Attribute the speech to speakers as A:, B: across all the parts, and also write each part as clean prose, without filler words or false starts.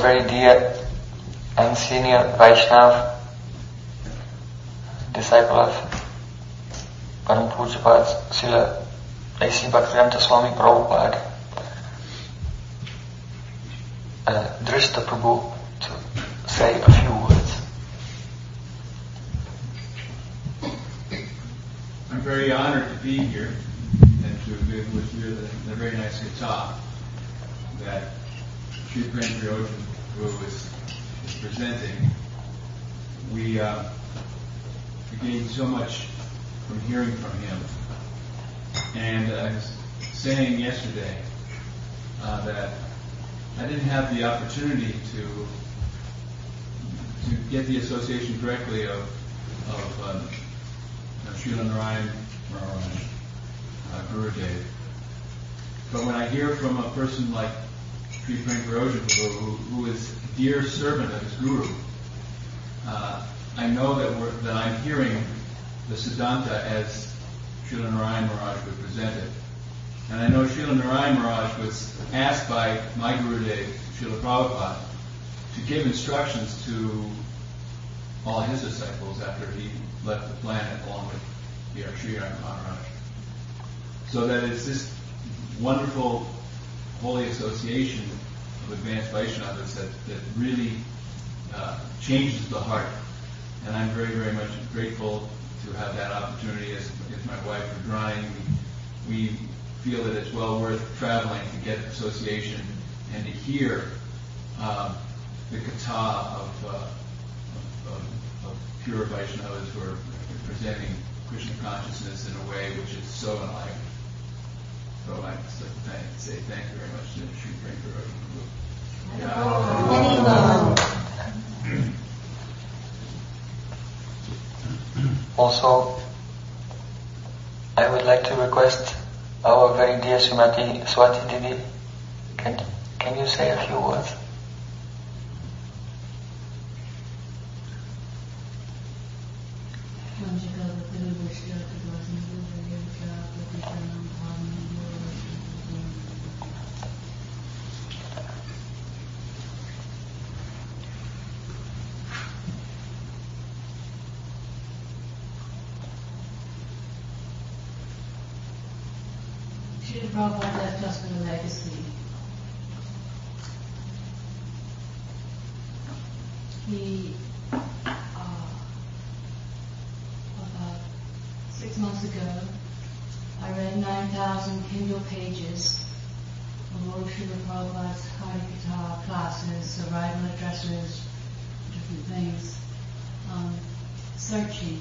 A: very dear and senior Vaishnav, disciple of Param Pujapad Srila A.C. Bhaktivedanta Swami Prabhupada, Drishta Prabhu, to say a few words.
B: I'm very honored to be here and to be with you the very nice guitar that Sri Prem Priyojan Prabhu is presenting. We gained so much from hearing from him. And I was saying yesterday that I didn't have the opportunity to get the association directly of Srila Narayan Maharaj, Gurudev. But when I hear from a person like Sri Prem Priyojan Prabhu, who is a dear servant of his Guru, I know that I'm hearing the Siddhanta as Srila Narayan Maharaj would present it. And I know Srila Narayan Maharaj was asked by my Gurudev, Srila Prabhupada, to give instructions to all his disciples after he left the planet along with Sri Maharaj. So that it's this wonderful holy association of advanced Vaishnavas that really changes the heart. And I'm very, very much grateful to have that opportunity as my wife for drawing. We feel that it's well worth traveling to get association and to hear the kata of pure Vaishnavas who are presenting Krishna consciousness in a way which is so enlightened. So I'd like to say thank you very much to Sri Prem Priyojan.
A: Also, I would like to request our very dear Srimati Swati Didi, can you say a few words?
C: Srila Prabhupada left us with a legacy. He, about 6 months ago, I read 9,000 Kindle pages of all Srila Prabhupada's Harikatha classes, arrival addresses, different things, searching,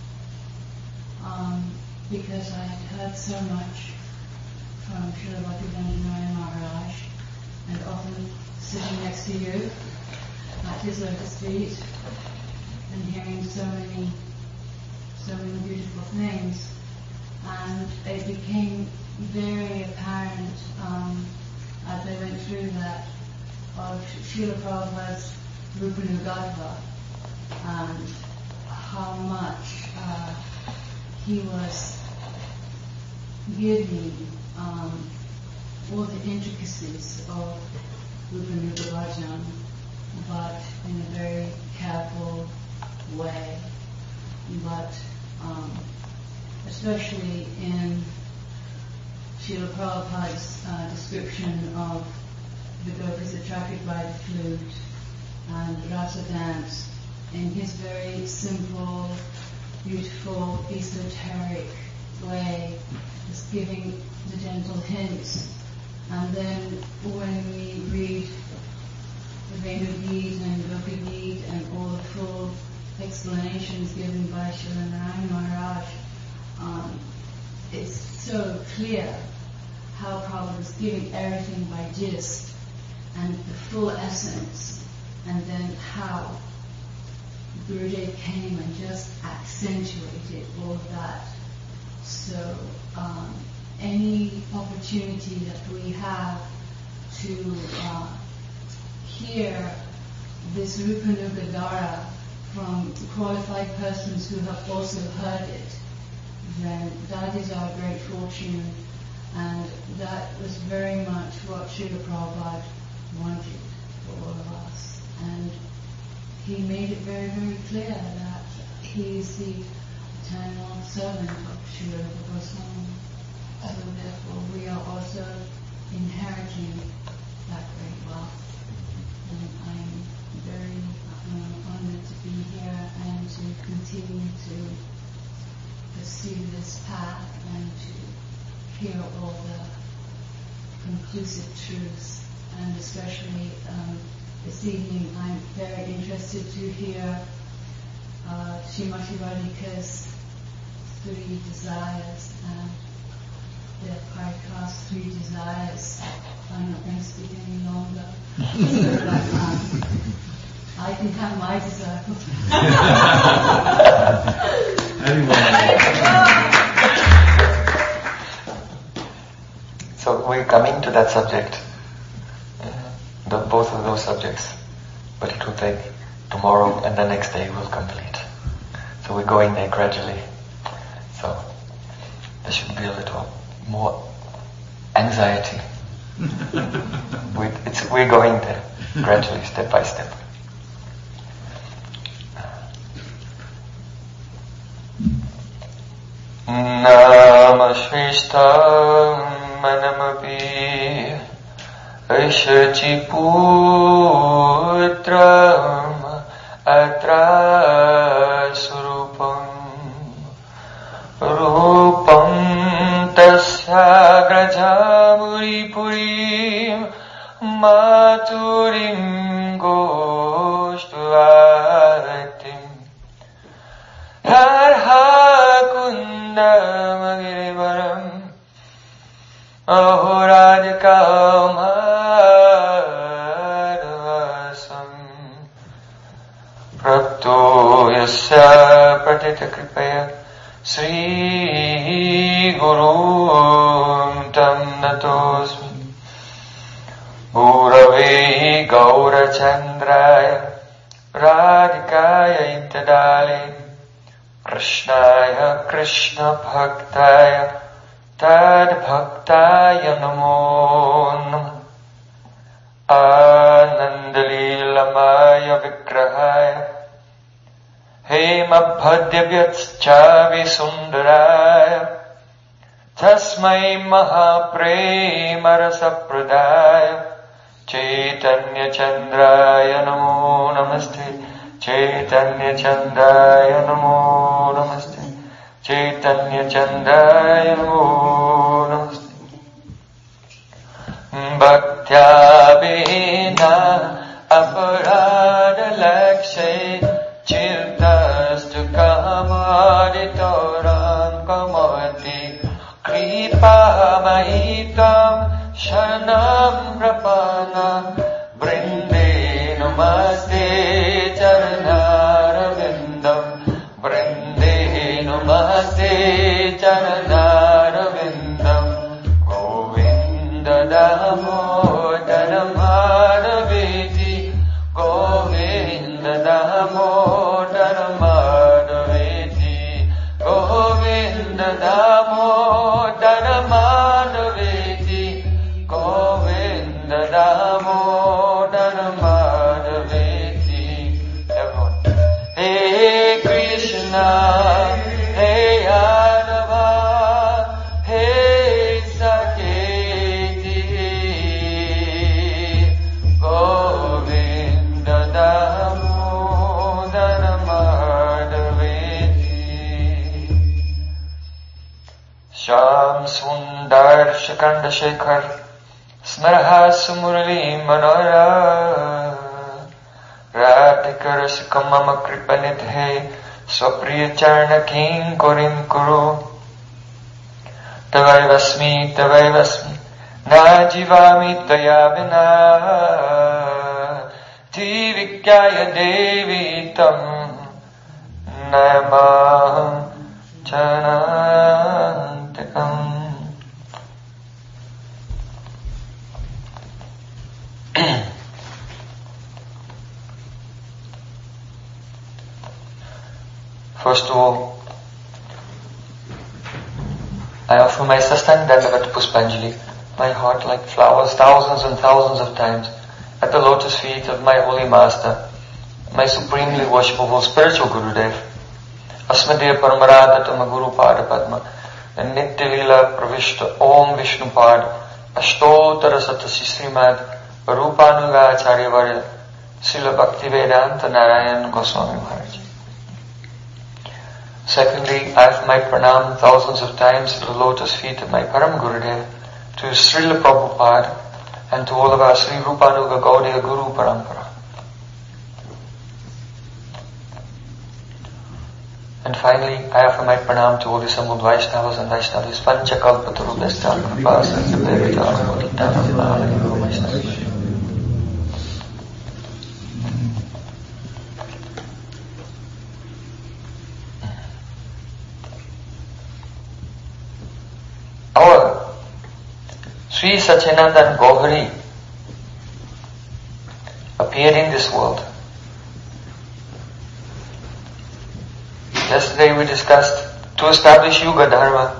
C: because I had heard so much from Srila Bhaktivedanta Narayan Maharaj, and often sitting next to you at his lotus feet and hearing so many beautiful things. And it became very apparent as I went through that of Srila Prabhupada's Rupanugatva and how much he was giving all the intricacies of Rupanuga Bhajan, but in a very careful way. But especially in Srila Prabhupada's description of the gopis attracted by the flute and rasa dance, in his very simple, beautiful, esoteric way, just giving the gentle hints. And then when we read the Venu Geet and Gopi Geet and all the full explanations given by Srila Narayan Maharaj, it's so clear how Prabhupada was giving everything by gist and the full essence, and then how Gurudev came and just accentuated all of that. So any opportunity that we have to hear this Rupanuga Dara from qualified persons who have also heard it, then that is our great fortune, and that was very much what Srila Prabhupada wanted for all of us. And he made it very, very clear that he is the eternal servant of Srila Rupa Goswami. So therefore we are also inheriting that great wealth. And I am very honored to be here and to continue to pursue this path and to hear all the conclusive truths. And especially this evening I'm very interested to hear Srimati Radhika's 3 desires. The Parika's 3 desires. I'm not going to speak any longer. So that, I can have my desire.
A: So we're coming to that subject, both of those subjects, but it will take tomorrow and the next day we'll complete. So we're going there gradually. So there should be a little more anxiety. We're going there gradually, step by step. Namashvishtam manamapi Aishachiputram atra surupam Rupam tasya grajamuri purim maturim goshtuvatim Harhakundamagirivaram ahoradikamadvasam prapto yasya pratita kripaya Sri Guru Tam Natosmi Gurave Gaura Chandraya Radhikaya Intadale Krishnaya Krishna Bhaktaya Tad Bhaktaya Namo Namah Anandalilamaya Vigrahaya Hema Bhadyavyatscha Visundaraya Tasmai Mahaprema Rasapradaya Chaitanya Chandraya Namo Namaste Chaitanya Chandraya Namo Namaste Chaitanya Chandraya Namo Namaste Bhaktya Bina Aparada Lakshay Chiltastu kamaditoram kamati Kripa mahitam shanam prapana Brinde namaste charanaravindam Brinde namaste charanaravindam Govinda damodara madhaveti Govinda damodara madhaveti Govinda damodara madhaveti Govinda damodara madhaveti Everyone. Hey Krishna, hey Adava, hey Saketi Govinda damodara madhaveti Sham Sundar Shikanda Shekhar Smaraha Sumurli Manora Radhika Rasika Mama Kripanidhe Swapriya Charna King Korim Kuru Tavaivasmi Najivami Taya Vina Tivikyaya Devi Tam Namaham Chanantakam. First of all, I offer my Sastang Dandavat Puspanjali, my heart like flowers, thousands and thousands of times, at the lotus feet of my holy master, my supremely worshipable spiritual Gurudev, Asmadeva Paramaradattama Guru Pada Padma, and Nitya Leela Pravishta Om Vishnu Pad, Ashtotara Satasi Srimad, Rupanuga Acharya Varya, Srila Bhaktivedanta Narayan Goswami Maharaj. Secondly, I have my pranam thousands of times to the lotus feet of my Param Gurudev, to Srila Prabhupada, and to all of our Sri Rupanuga Gaudiya Guru Parampara. And finally, I offer my pranam to all the assembled Vaishnavas and Vaishnavis, Panchakalpatarubhyascha Kripasya Devitam Moditanam Nālayo Vaishnavas. Our Sri Satyanandan Gauhari appeared in this world. Yesterday we discussed to establish Yuga Dharma.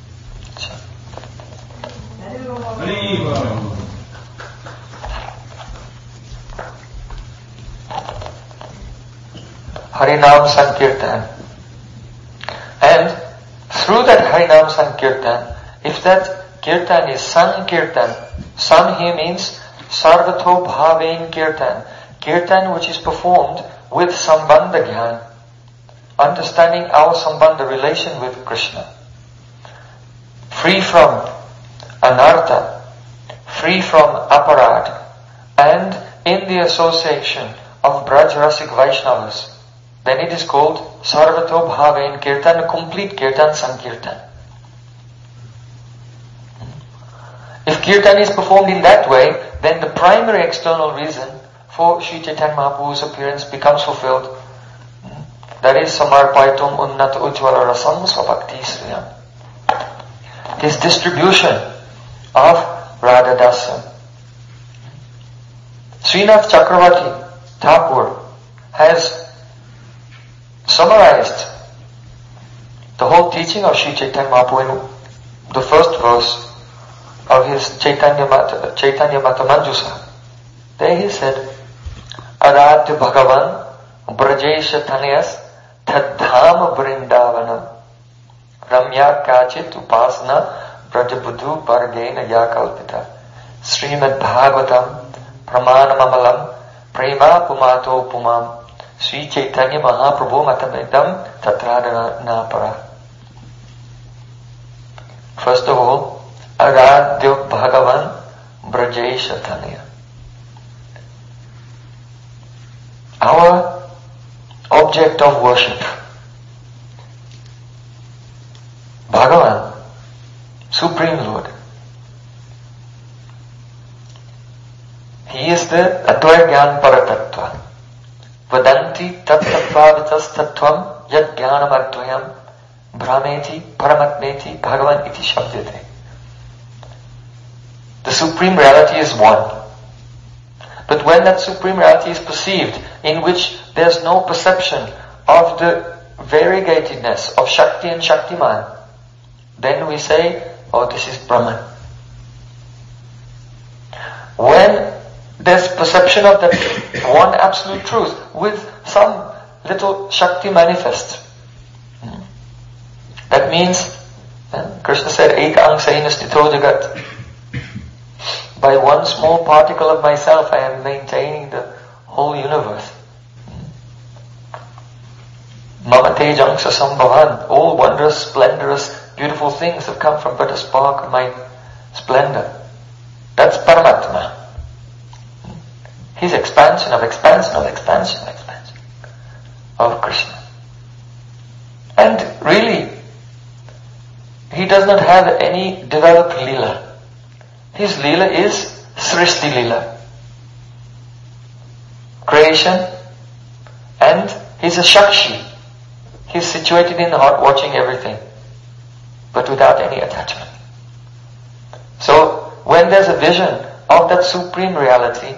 A: Harinam Sankirtan. And through that Harinam Sankirtan, if that Kirtan is Sankirtan, San here means Sarvato Bhavein Kirtan. Kirtan which is performed with Sambandha Gyan, understanding our Sambandha relation with Krishna. Free from Anartha, free from Aparad, and in the association of Braj Rasik Vaishnavas, then it is called Sarvato Bhavein Kirtan, a complete Kirtan Sankirtan. If Kirtan is performed in that way, then the primary external reason for Sri Chaitanya Mahaprabhu's appearance becomes fulfilled. That is Samarpaitum Unnata Ujjvala Rasam Svabhakti Sriyam. His distribution of Radha Dasam. Srinath Chakravarti Thakur has summarized the whole teaching of Sri Chaitanya Mahaprabhu in the first verse of his Chaitanya Mata Manjusa. There he said, Aradhya Bhagavan Brajesha Thanayas Tadham Vrindavanam Ramya Kachit Upasana Brajabuddhu Bargena Yakalpita Srimad Bhagavatam Pramanamamalam Prema Pumato Pumam Sri Chaitanya Mahaprabhu Matamedam Tatradana Para. First of all, Aradhya Bhagavan Brajesha Thanaya. Our object of worship, Bhagavan, Supreme Lord. He is the Advaya Gyan Paratattva. Vadanti Tattvavitas Tattvam Yad Gyanam Advayam Brahmeti Paramatmeti Bhagavan Iti Shabdete. The Supreme Reality is one. But when that Supreme Reality is perceived, in which there's no perception of the variegatedness of Shakti and Shaktiman, then we say, oh, this is Brahman. When there's perception of that one absolute truth with some little Shakti manifest, that means, Krishna said, Eka angsaina stito jagat. By one small particle of myself, I am maintaining the whole universe. Mama tejangsa sambhavan. All wondrous, splendorous, beautiful things have come from but a spark of my splendor. That's Paramatma. His expansion of expansion of expansion of expansion of Krishna. And really, he does not have any developed lila. His lila is Srishti lila. Creation, and he's a Shakshi. He's situated in the heart watching everything, but without any attachment. So, when there's a vision of that supreme reality,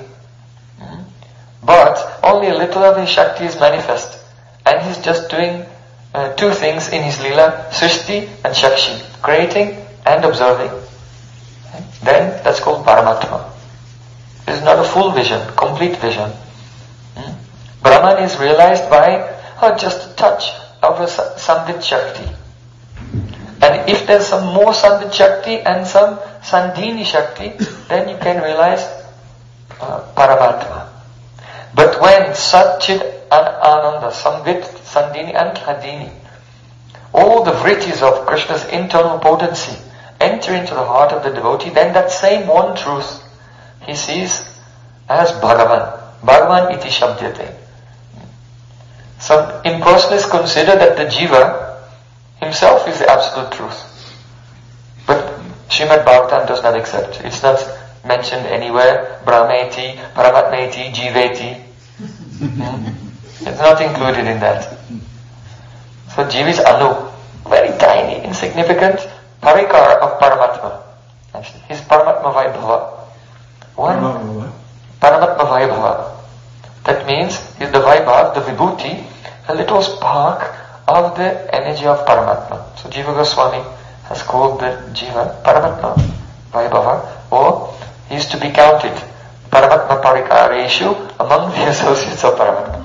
A: but only a little of his Shakti is manifest, and he's just doing two things in his lila, Srishti and Shakshi, creating and observing, then that's called Paramatma. It's not a full vision, complete vision. Brahman is realized by just a touch of a Samvit Shakti. And if there's some more Samvit Shakti and some Sandhini Shakti, then you can realize Paramatma. But when Sat-Chit and Ananda, Samvit, Sandhini and Hladini, all the vrittis of Krishna's internal potency enter into the heart of the devotee, then that same one truth he sees as Bhagavan. Bhagavan iti shabdyate. Some impersonalists consider that the jiva himself is the absolute truth. But Srimad Bhagavatam does not accept. It's not mentioned anywhere. Brahmeti, Paramatmeti, Jiveti. It's not included in that. So jiva is Anu. Very tiny, insignificant parikar of Paramatma. Actually, his Paramatma Vaibhava. Paramatma Vaibhava. That means is the Vaibhav, the Vibhuti, a little spark of the energy of Paramatma. So Jiva Goswami has called the Jiva Paramatma Vaibhava, or he is to be counted Paramatma Parikareshu among the associates of Paramatma.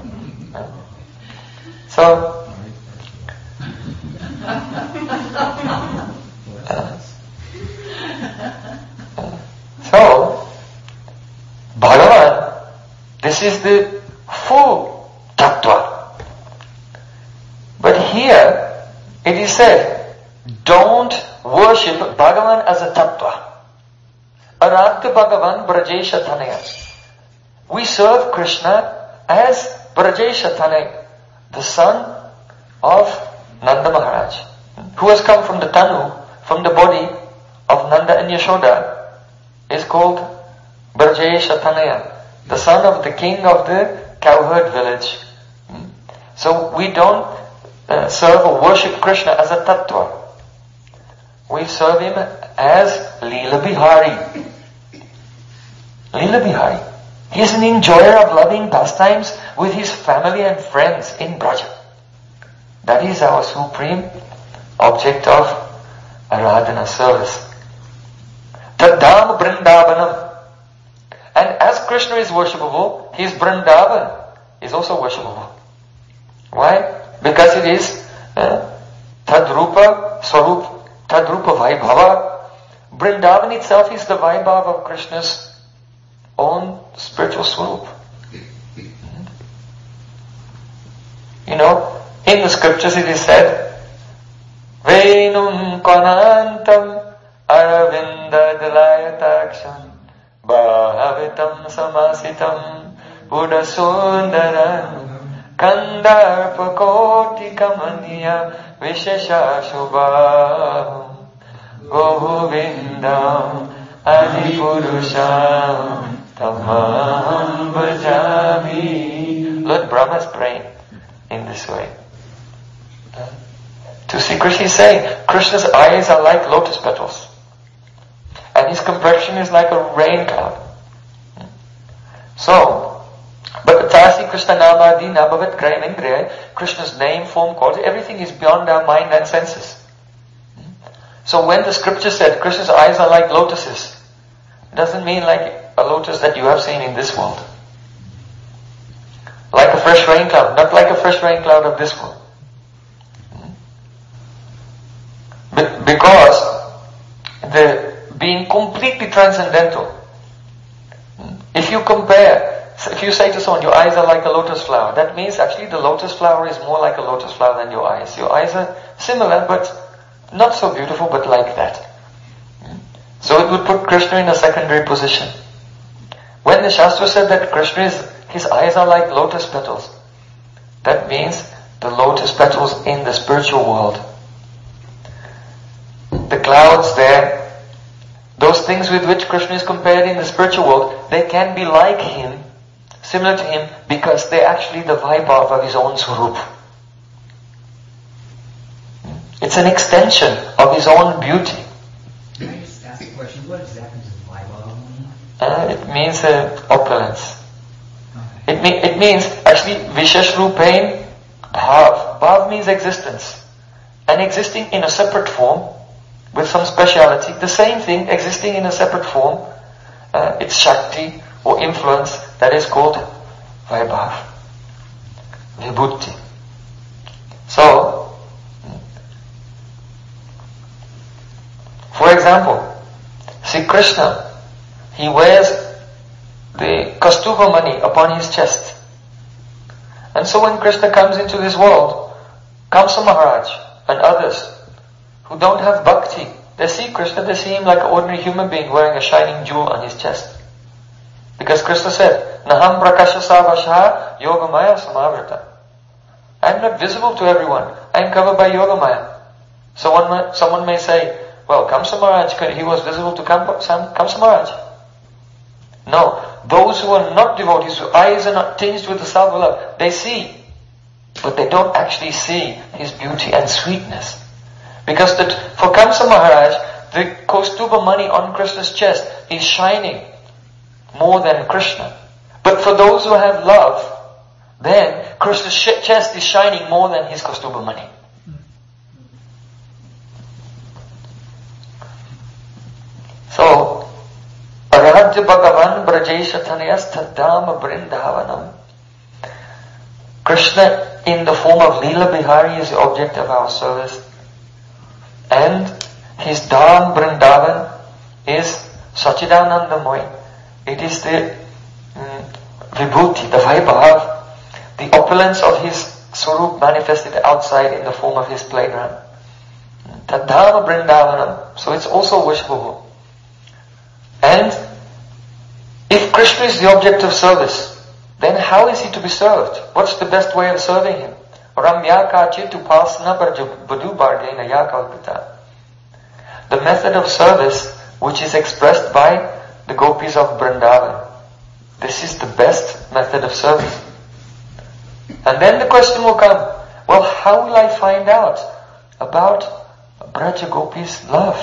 A: So Bhagavan, this is the full tattva. But here it is said, don't worship Bhagavan as a tattva. Aradha Bhagavan Brajesha Tanaya. We serve Krishna as Brajesha Tanaya, the son of Nanda Maharaj, who has come from the Tanu, from the body of Nanda and Yashoda, is called Brajesha Tanaya, the son of the king of the cowherd village. So we don't serve or worship Krishna as a tattva. We serve him as Leela Bihari. Leela Bihari. He is an enjoyer of loving pastimes with his family and friends in Braja. That is our supreme object of Aradhana service. Tadam Vrindavanam. And as Krishna is worshipable, his Vrindavan is also worshipable. Why? Because it is Tadrupa Swarup, Tadrupa Vaibhava. Vrindavan itself is the Vaibhava of Krishna's own spiritual swarup. You know, in the scriptures it is said, Venum Konantam Aravinda Dalayataksham Bhavitam Samasitam Buddha Sundaram Kandarpa Koti Kamaniya Vishesha Shubham Govindam Adipurusham Tamam Bhajami. Lord Brahma is praying in this way. To see Krishna is saying, Krishna's eyes are like lotus petals. And his complexion is like a rain cloud. So, but Tasi Krishna Namadi Nabhavat Graham Indriya, Krishna's name, form, quality, everything is beyond our mind and senses. So when the scripture said Krishna's eyes are like lotuses, it doesn't mean like a lotus that you have seen in this world. Like a fresh rain cloud, not like a fresh rain cloud of this world. But because the being completely transcendental, if you say to someone, your eyes are like a lotus flower, that means actually the lotus flower is more like a lotus flower than your eyes. Your eyes are similar, but not so beautiful, but like that. So it would put Krishna in a secondary position. When the Shastra said that his eyes are like lotus petals, that means the lotus petals in the spiritual world. The clouds there, those things with which Krishna is compared in the spiritual world, they can be like him, similar to him, because they're actually the Vaibhava of his own Swarup. It's an extension of his own beauty.
D: Can I just ask a question? What exactly does Vaibhava mean?
A: It means opulence. It means actually Vishesh Rupain Bhav. Bhav means existence. And existing in a separate form with some speciality. The same thing existing in a separate form. It's Shakti or influence, that is called Vaibhav, Vibhuti. So, for example, see Krishna, he wears the Kaustubha mani upon his chest. And so when Krishna comes into this world, Kamsa Maharaj and others who don't have bhakti, they see Krishna, they see him like an ordinary human being wearing a shining jewel on his chest. Because Krishna said, Naham prakasha savasha yogamaya samavrata. I am not visible to everyone. I am covered by yogamaya. So someone may say, well, Kamsa Maharaj, he was visible to Kamsa Maharaj. No, those who are not devotees, whose eyes are not tinged with the salve of love, they see, but they don't actually see his beauty and sweetness. Because for Kamsa Maharaj, the Kaustubha mani on Krishna's chest is shining more than Krishna. But for those who have love, then Krishna's chest is shining more than his Kaustubha mani. So, Aradhya Bhagavan Brajesha Tanayastadama Brindavanam. Krishna in the form of Leela Bihari is the object of our service. And his Dham Vrindavan is Sachidanandamoy. It is the Vibhuti, the Vaibhav, the opulence of his Swarup manifested outside in the form of his playground. Tadhama Vrindavanam. So it's also worshipable. And if Krishna is the object of service, then how is he to be served? What's the best way of serving him? Ramyaka chitupasana bardena yakalpita. The method of service which is expressed by the gopis of Vrindavan. This is the best method of service. And then the question will come, well, how will I find out about Braja Gopis' love?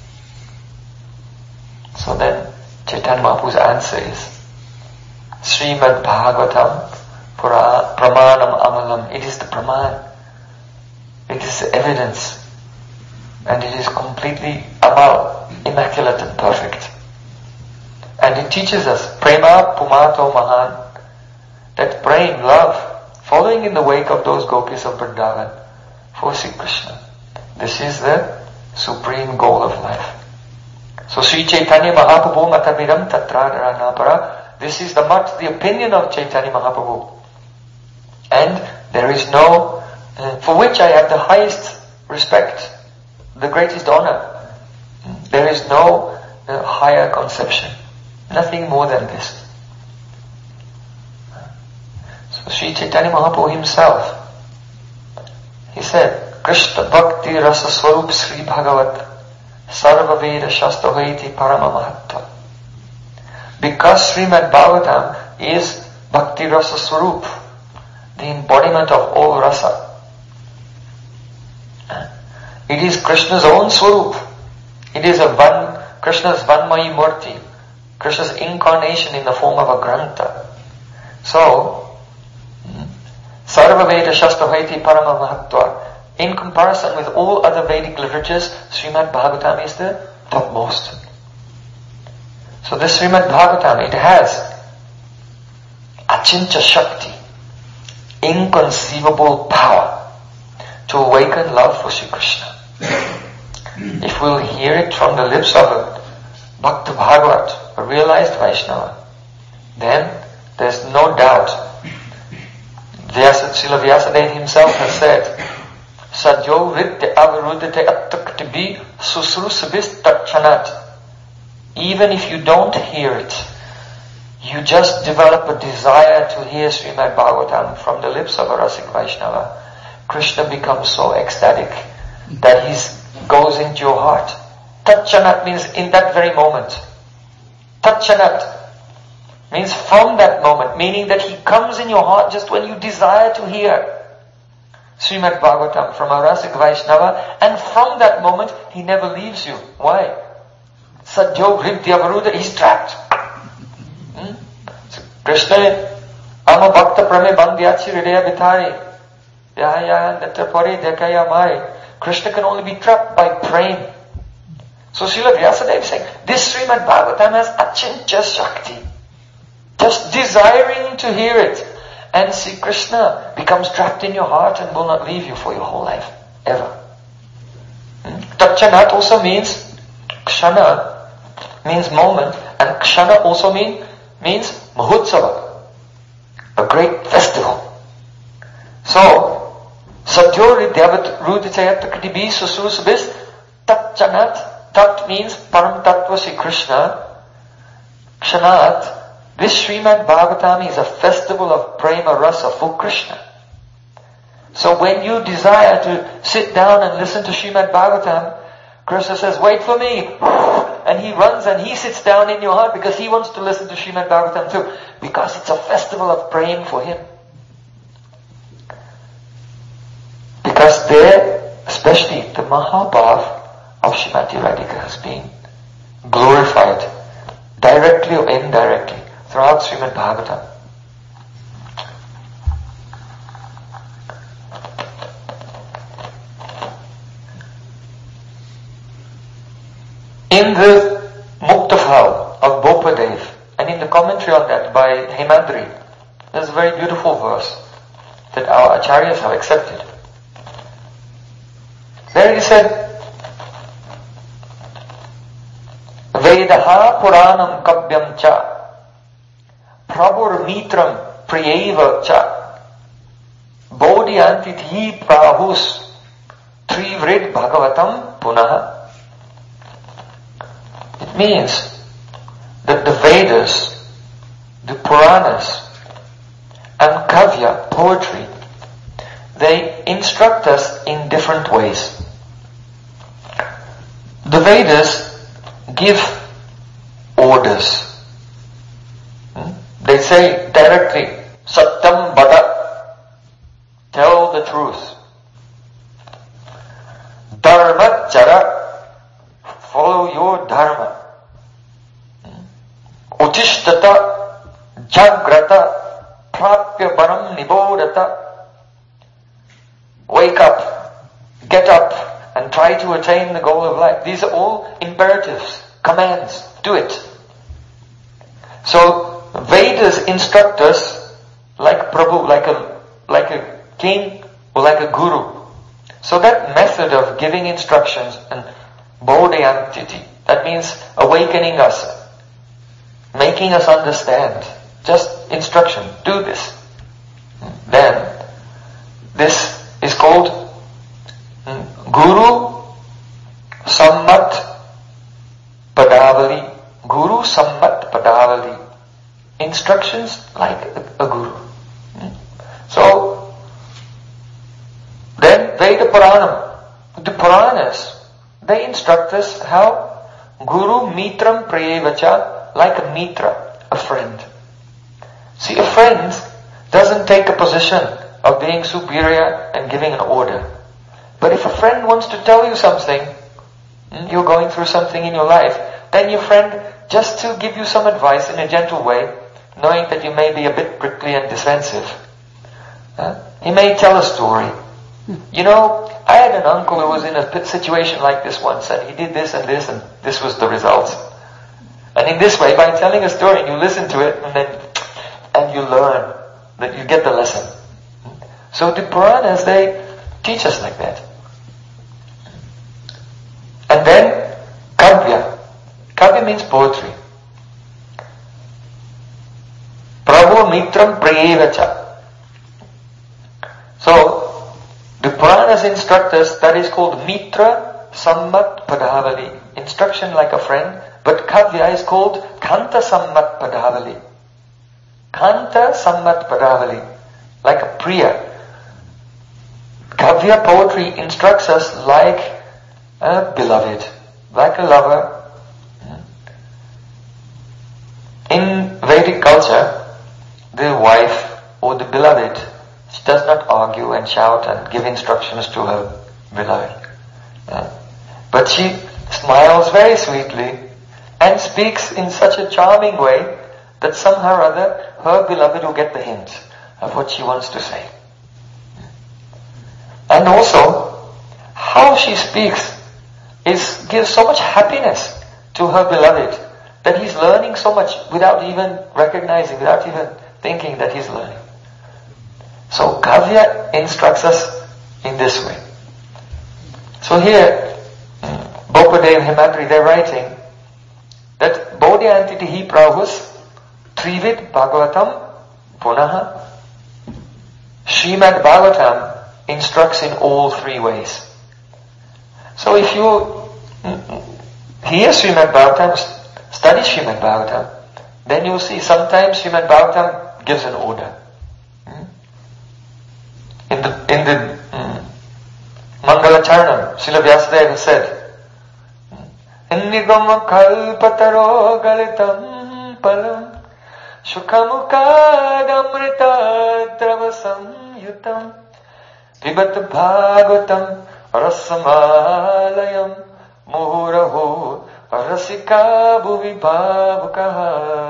A: So then Chaitanya Mahaprabhu's answer is Srimad Bhagavatam Pramanam Amalam. It is the Praman. It is the evidence. And it is completely amal, immaculate and perfect. And it teaches us Prema Pumato Mahan, that praying, love, following in the wake of those gopis of Vrindavan for Sri Krishna. This is the supreme goal of life. So Sri Chaitanya Mahaprabhu Mataviram Tatra Ranapara. This is the mat, the opinion of Chaitanya Mahaprabhu. And there is no, for which I have the highest respect, the greatest honor. There is no higher conception. Nothing more than this. So Sri Chaitanya Mahaprabhu himself, he said, Krishna Bhakti Rasa Swarup Sri Bhagavat Sarva Veda Shastra Hoiti Parama Mahattva. Because Srimad Bhagavatam is Bhakti Rasa Swarup, the embodiment of all rasa. It is Krishna's own Swarup. It is Krishna's Vanmayi Murti, Krishna's incarnation in the form of a Grantha. So, Sarva Veda Shastra Hoiti Parama Mahattva. In comparison with all other Vedic literatures, Srimad Bhagavatam is the topmost. So this Srimad Bhagavatam, it has Achincha Shakti, inconceivable power to awaken love for Sri Krishna. If we'll hear it from the lips of a Bhakta Bhagavat, a realized Vaishnava, then there's no doubt. Srila Vyasadeva himself has said, Sadyo Ritya Avarudate Attaktibi Susrusabis Tachanat. Even if you don't hear it, you just develop a desire to hear Srimad Bhagavatam from the lips of a Rasik Vaishnava. Krishna becomes so ecstatic that he goes into your heart. Tachanat means in that very moment. Tachanat means from that moment, meaning that he comes in your heart just when you desire to hear Srimad Bhagavatam from a Rasik Vaishnava, and from that moment he never leaves you. Why? Sadhyo Hridya Varuda, he's trapped. So Krishna, Ama Bhakta Prame Bandhyachi Hridaya Vitari, Yahaya Natapari Dekaya Mai. Krishna can only be trapped by praying. So Srila Vyasadeva is saying, this Srimad Bhagavatam has Achincha Shakti. Just desiring to hear it. And see, Krishna becomes trapped in your heart and will not leave you for your whole life. Ever. Tatchanat also means, kshana means moment, and kshana also means mahotsava, a great festival. So, Sadhyo Ridyavat Rudicayat Takribi Susurusabis Tatchanat, Tat means Param Tattva Sri Krishna, Kshanat. This Srimad Bhagavatam is a festival of prema rasa for Krishna. So when you desire to sit down and listen to Srimad Bhagavatam, Krishna says, wait for me. And he runs and he sits down in your heart because he wants to listen to Srimad Bhagavatam too. Because it's a festival of praying for him. Because there, especially the Mahabhav of Srimati Radhika has been glorified directly or indirectly throughout Srimad Bhagavatam. In the Muktafal of Bopadev and in the commentary on that by Hemadri, there's a very beautiful verse that our acharyas have accepted. There he said, Vedaha Puranam Kavyam Cha Prabhur Mitram Priyeva Cha Bodhyantithi Prahus Trivrid Bhagavatam Punaha. It means that the Vedas, the Puranas, and Kavya, poetry, they instruct us in different ways. The Vedas give orders. They say directly, Satyam Bada, tell the truth. Dharma Chara, follow your dharma. Utishtata, Jagrata, Prapya Baram Nibodata. Wake up, get up, and try to attain the goal of life. These are all imperatives, commands. Do it. So, Vedas instruct us like Prabhu, like a king or like a guru. So that method of giving instructions and bodhayantiti, that means awakening us, making us understand. Just instruction, do this. Then, this is called Guru Sammat Padavali. Guru Sammat Padavali. Instructions like a guru. So, then Veda Puranam. The Puranas, they instruct us how Guru Mitram Prayevacha, like a mitra, a friend. See, a friend doesn't take a position of being superior and giving an order. But if a friend wants to tell you something, you're going through something in your life, then your friend, just to give you some advice in a gentle way, knowing that you may be a bit prickly and defensive, he may tell a story. You know, I had an uncle who was in a situation like this once, and he did this, and this was the result. And in this way, by telling a story, and you listen to it, and you learn, that you get the lesson. So the Puranas, they teach us like that. And then, Kavya. Kavya means poetry. Prabhu Mitram Prayevacha. So, the Puranas instruct us, that is called Mitra Sammat Padavali. Instruction like a friend. But Kavya is called Kanta Sammat Padavali. Kanta Sammat Padavali. Like a Priya. Kavya poetry instructs us like a beloved, like a lover. In Vedic culture, the wife or the beloved, she does not argue and shout and give instructions to her beloved. But she smiles very sweetly and speaks in such a charming way that somehow or other her beloved will get the hint of what she wants to say. And also, how she speaks gives so much happiness to her beloved that he's learning so much without even recognizing, without even thinking that he's learning. So Kavya instructs us in this way. So here, Bopadev Himadri, they're writing that Bodhyantitihi Prahus Trivid Bhagavatam Punaha. Srimad Bhagavatam instructs in all three ways. So if you hear Srimad Bhagavatam, study Srimad Bhagavatam, then you'll see sometimes Srimad Bhagavatam gives an order. In the Mangalacharanam, Srila Vyasadeva said, Nigama kalpataro galitam palam Shukamukadamrita travasam yutam Pibat bhagavatam rasamalayam Muhuraho rasika bhuvi bhavukaha.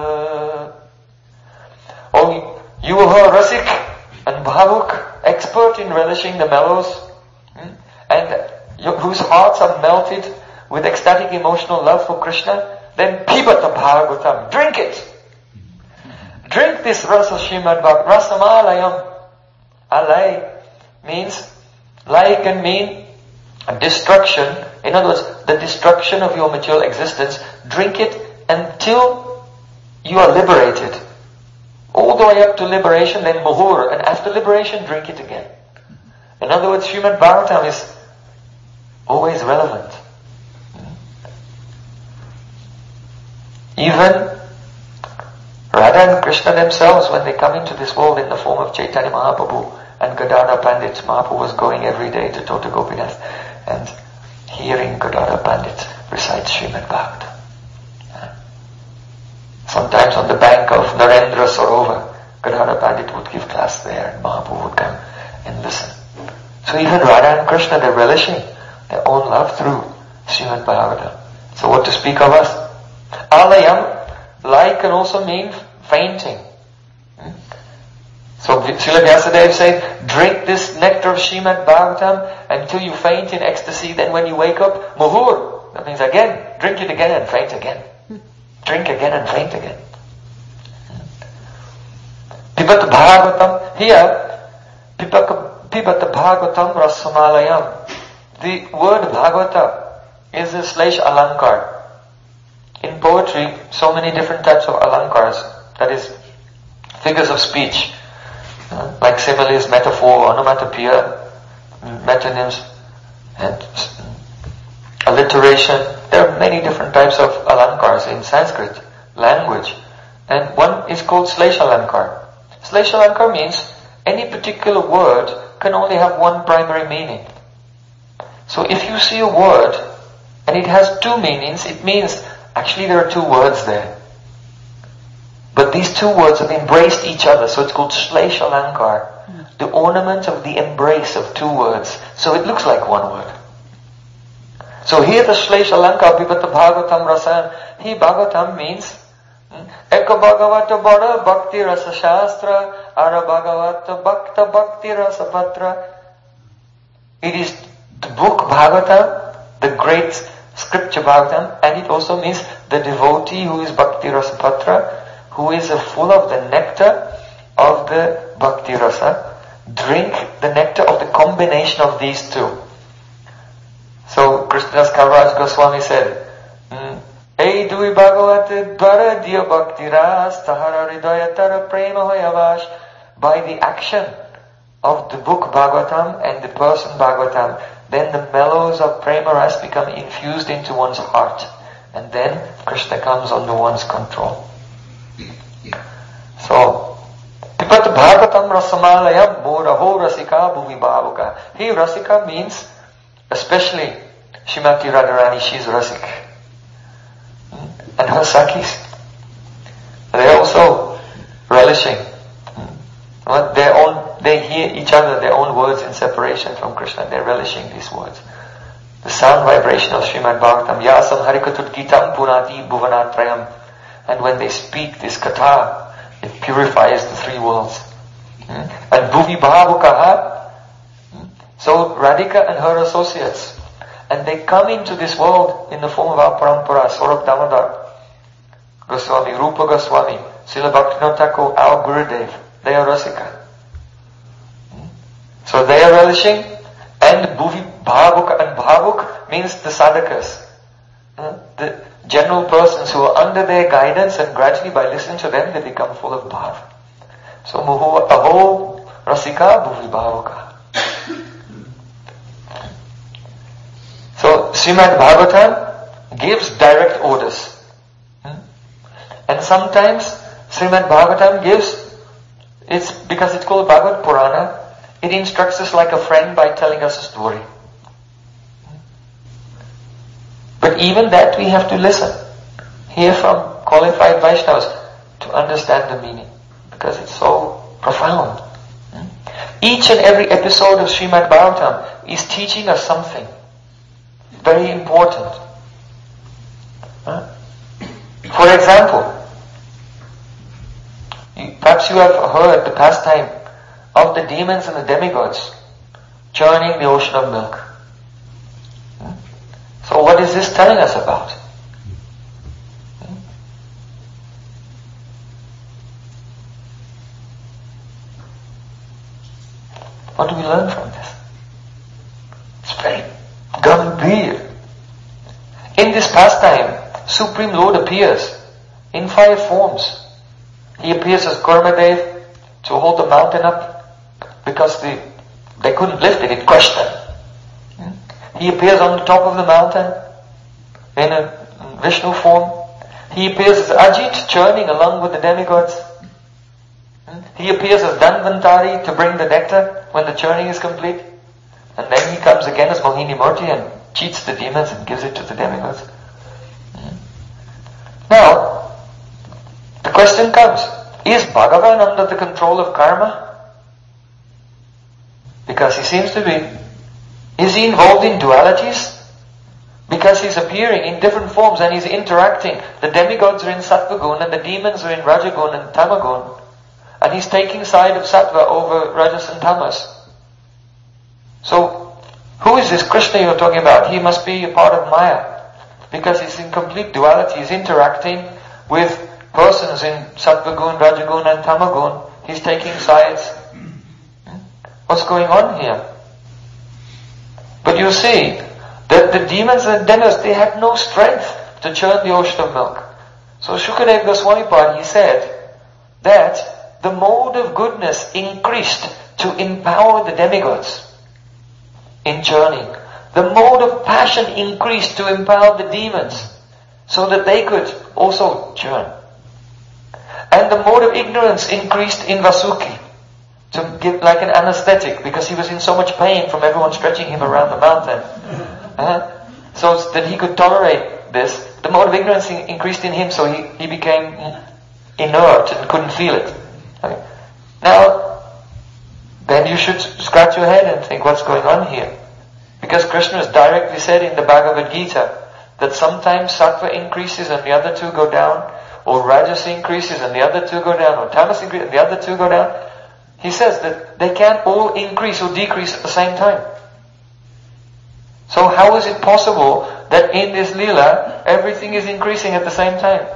A: Oh, you who are rasik and bhavuk, expert in relishing the mellows, and whose hearts are melted with ecstatic emotional love for Krishna, then pibata bhagavatam, drink it. Drink this rasa Srimad Bhagavatam, rasamalayam. Alay means, lay can mean destruction. In other words, the destruction of your material existence. Drink it until you are liberated. All the way up to liberation, then muhur, and after liberation, drink it again. In other words, Srimad Bhagavatam is always relevant. Even Radha and Krishna themselves, when they come into this world in the form of Chaitanya Mahaprabhu and Gadadhar Pandit, Mahaprabhu was going every day to Tota Gopinath and hearing Gadadhar Pandit recite Srimad Bhagavatam. Sometimes on the bank of Narendra Sarovar, Gadadhar Pandit would give class there and Mahaprabhu would come and listen. So even Radha and Krishna, they're relishing their own love through Srimad Bhagavatam. So what to speak of us? Alayam, like can also mean fainting. So Srila Vyasadeva said, drink this nectar of Srimad Bhagavatam until you faint in ecstasy. Then when you wake up, muhur. That means again, drink it again and faint again. Drink again and faint again. Pibat Bhagavatam. Here, Pibat Bhagavatam Rasamalayam. The word Bhagavata is a Shlesh Alankar. In poetry, so many different types of alankars, that is, figures of speech, like similes, metaphor, onomatopoeia, metonyms, and alliteration. There are many different types of alankars in Sanskrit language, and one is called Shlesh Alankar. Shlesh Alankar means any particular word can only have one primary meaning. So if you see a word and it has two meanings, it means actually there are two words there. But these two words have embraced each other, so it's called Shlesh Alankar, the ornament of the embrace of two words. So it looks like one word. So here the Shlesh Alankar, Pibata Bhagavatam Rasan, here Bhagavatam means Eka Bhagavata Bada Bhakti Rasa Shastra, Ara Bhagavata Bhakta Bhakti Rasa Patra. It is the book Bhagavatam, the great scripture Bhagavatam, and it also means the devotee who is Bhakti Rasa Patra, who is full of the nectar of the Bhakti Rasa. Drink the nectar of the combination of these two. So Krishnadas Kaviraj Goswami said, Ei dui bhagavate dvara diya bhakti ras tahara hridaya tara prema hoyavash. By the action of the book Bhagavatam and the person Bhagavatam, then the mellows of prema ras become infused into one's heart. And then Krishna comes under one's control. So, Pipat Bhagavatam Rasamalayam Moraho Rasika Bhuvi Bhavuka. Here Rasika means especially Shrimati Radharani, she's Rasik. And her Sakis, they're also relishing. They hear each other, their own words in separation from Krishna. They're relishing these words. The sound vibration of Srimad Bhagavatam, Yasam Harikatut Gitam Punati Bhuvanatrayam. And when they speak this katha, it purifies the three worlds. And Bhuvi Bhavukaha, so Radhika and her associates, and they come into this world in the form of our parampara, Saurabh Damodar. Goswami, Rupa Goswami, Srila Bhaktivinoda Thakur, our Gurudev, they are Rasika. So they are relishing, and Bhuvi Bhavuk, and Bhavuk means the sadhakas. The general persons who are under their guidance, and gradually by listening to them they become full of bhav. So Muhu Aho Rasika Bhuvi Bhavuka. So Srimad Bhagavatam gives direct orders. And sometimes Srimad Bhagavatam gives, it's because it's called Bhagavad Purana, it instructs us like a friend by telling us a story. But even that we have to listen, hear from qualified Vaishnavas to understand the meaning, because it's so profound. Each and every episode of Srimad Bhagavatam is teaching us something very important. For example, perhaps you have heard the pastime of the demons and the demigods churning the ocean of milk. So what is this telling us about? What do we learn from this? It's very gambhir. In this pastime, Supreme Lord appears in 5 forms. He appears as Kurmadev to hold the mountain up because they couldn't lift it, it crushed them. He appears on the top of the mountain in a Vishnu form. He appears as Ajit, churning along with the demigods. He appears as Dhanvantari to bring the nectar when the churning is complete. And then he comes again as Mohini Murti and cheats the demons and gives it to the demigods. Now, the question comes, is Bhagavan under the control of karma? Because he seems to be. Is he involved in dualities? Because he's appearing in different forms and he's interacting. The demigods are in Sattva-gun and the demons are in Rajagun and Tamagun. And he's taking side of Sattva over Rajas and Tamas. So, who is this Krishna you're talking about? He must be a part of Maya. Because he's in complete duality. He's interacting with persons in Sattva-gun, Rajagun and Tamagun. He's taking sides. What's going on here? But you see that the demons and demigods, they had no strength to churn the ocean of milk. So Shukadeva Goswami Pad, he said that the mode of goodness increased to empower the demigods in churning. The mode of passion increased to empower the demons so that they could also churn. And the mode of ignorance increased in Vasuki to give like an anesthetic because he was in so much pain from everyone stretching him around the mountain. So that he could tolerate this. The mode of ignorance increased in him, so he became inert and couldn't feel it. Okay. Now, then you should scratch your head and think, what's going on here? Because Krishna has directly said in the Bhagavad Gita that sometimes sattva increases and the other two go down, or rajas increases and the other two go down, or tamas increases and the other two go down. He says that they can't all increase or decrease at the same time. So how is it possible that in this Leela, everything is increasing at the same time?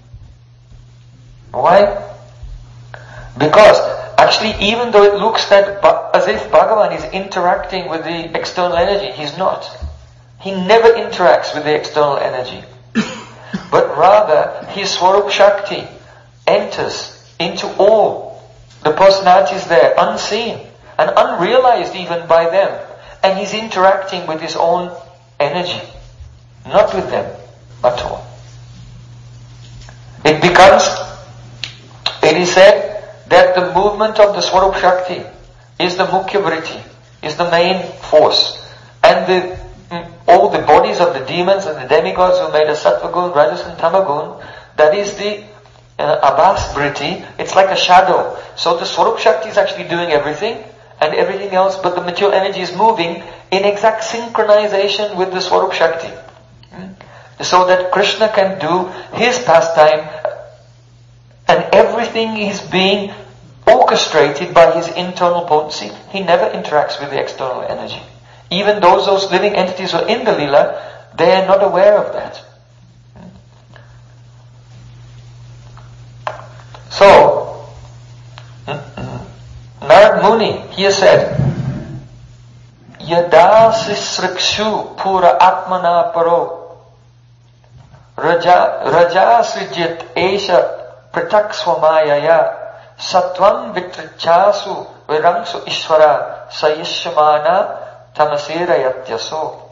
A: Why? Because actually, even though it looks that as if Bhagavan is interacting with the external energy, he's not. He never interacts with the external energy. But rather, his Swarup Shakti enters into all the personalities there, unseen and unrealized even by them. And he's interacting with his own energy, not with them at all. It is said that the movement of the Swarup Shakti is the Mukhya Vritti, is the main force. And all the bodies of the demons and the demigods who made a Sattva-gun, Rajas and Tamagun, that is the Abhas Vritti, it's like a shadow. So the Swarup Shakti is actually doing everything, and everything else, but the material energy is moving in exact synchronization with the Swarup Shakti. So that Krishna can do his pastime, and everything is being orchestrated by his internal potency. He never interacts with the external energy. Even those living entities who are in the Leela, they are not aware of that. So, Narad Muni here said, Yada sisrikshu pura atmana paro Raja srijit esha pratak swamayaya Satvam vitrichasu virangsu ishvara sayishamana tamasera yatyaso.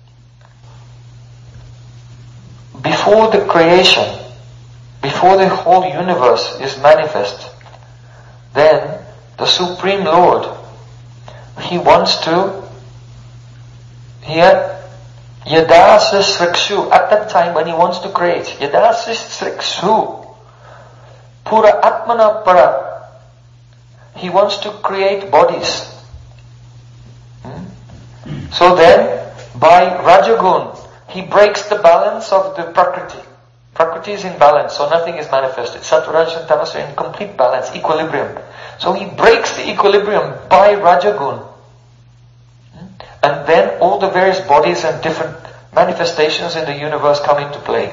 A: Before the creation, before the whole universe is manifest, then the Supreme Lord, He wants to, here, Yadasa Srikshu, at that time when He wants to create, Yadasa Srikshu, Pura Atmana Para, He wants to create bodies. So then, by Rajagun, He breaks the balance of the Prakriti. Prakriti is in balance, so nothing is manifested. Sattva, Rajas and Tamas are in complete balance, equilibrium. So He breaks the equilibrium by Rajagun. And then all the various bodies and different manifestations in the universe come into play.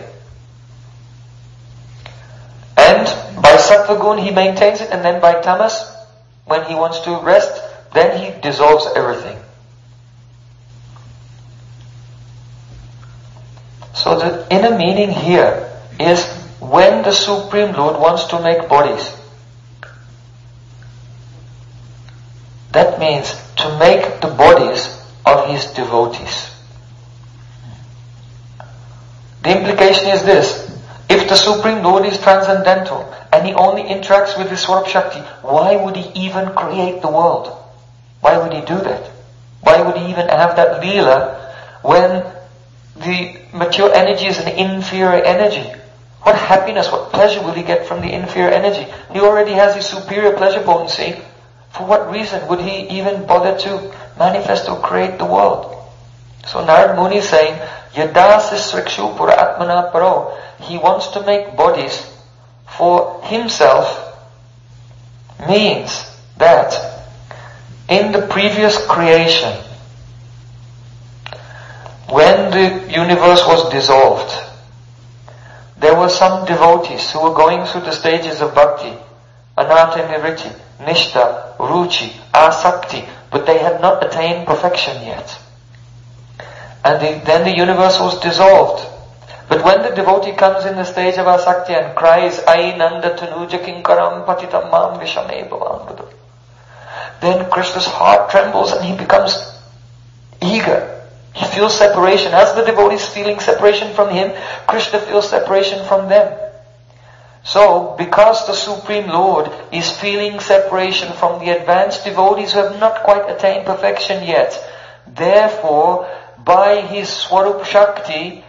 A: And by Sattva-gun He maintains it, and then by Tamas, when He wants to rest, then He dissolves everything. So the inner meaning here is when the Supreme Lord wants to make bodies. That means to make the bodies of His devotees. The implication is this: if the Supreme Lord is transcendental and He only interacts with His Swarup Shakti, why would He even create the world? Why would He do that? Why would He even have that Leela when the material energy is an inferior energy? What happiness, what pleasure will He get from the inferior energy? He already has His superior pleasure potency. For what reason would He even bother to manifest or create the world? So Narad Muni is saying, Yada sisrikshu pura atmana paro. He wants to make bodies for Himself, means that in the previous creation, when the universe was dissolved, there were some devotees who were going through the stages of bhakti, anata niriti, nishta, ruchi, asakti, but they had not attained perfection yet. And then the universe was dissolved. But when the devotee comes in the stage of asakti and cries, Ai nanda tanuja kinkaram patitam mam vishame bhavandudu, then Krishna's heart trembles and he becomes eager. He feels separation. As the devotee is feeling separation from him, Krishna feels separation from them. So, because the Supreme Lord is feeling separation from the advanced devotees who have not quite attained perfection yet, therefore, by His Swarup Shakti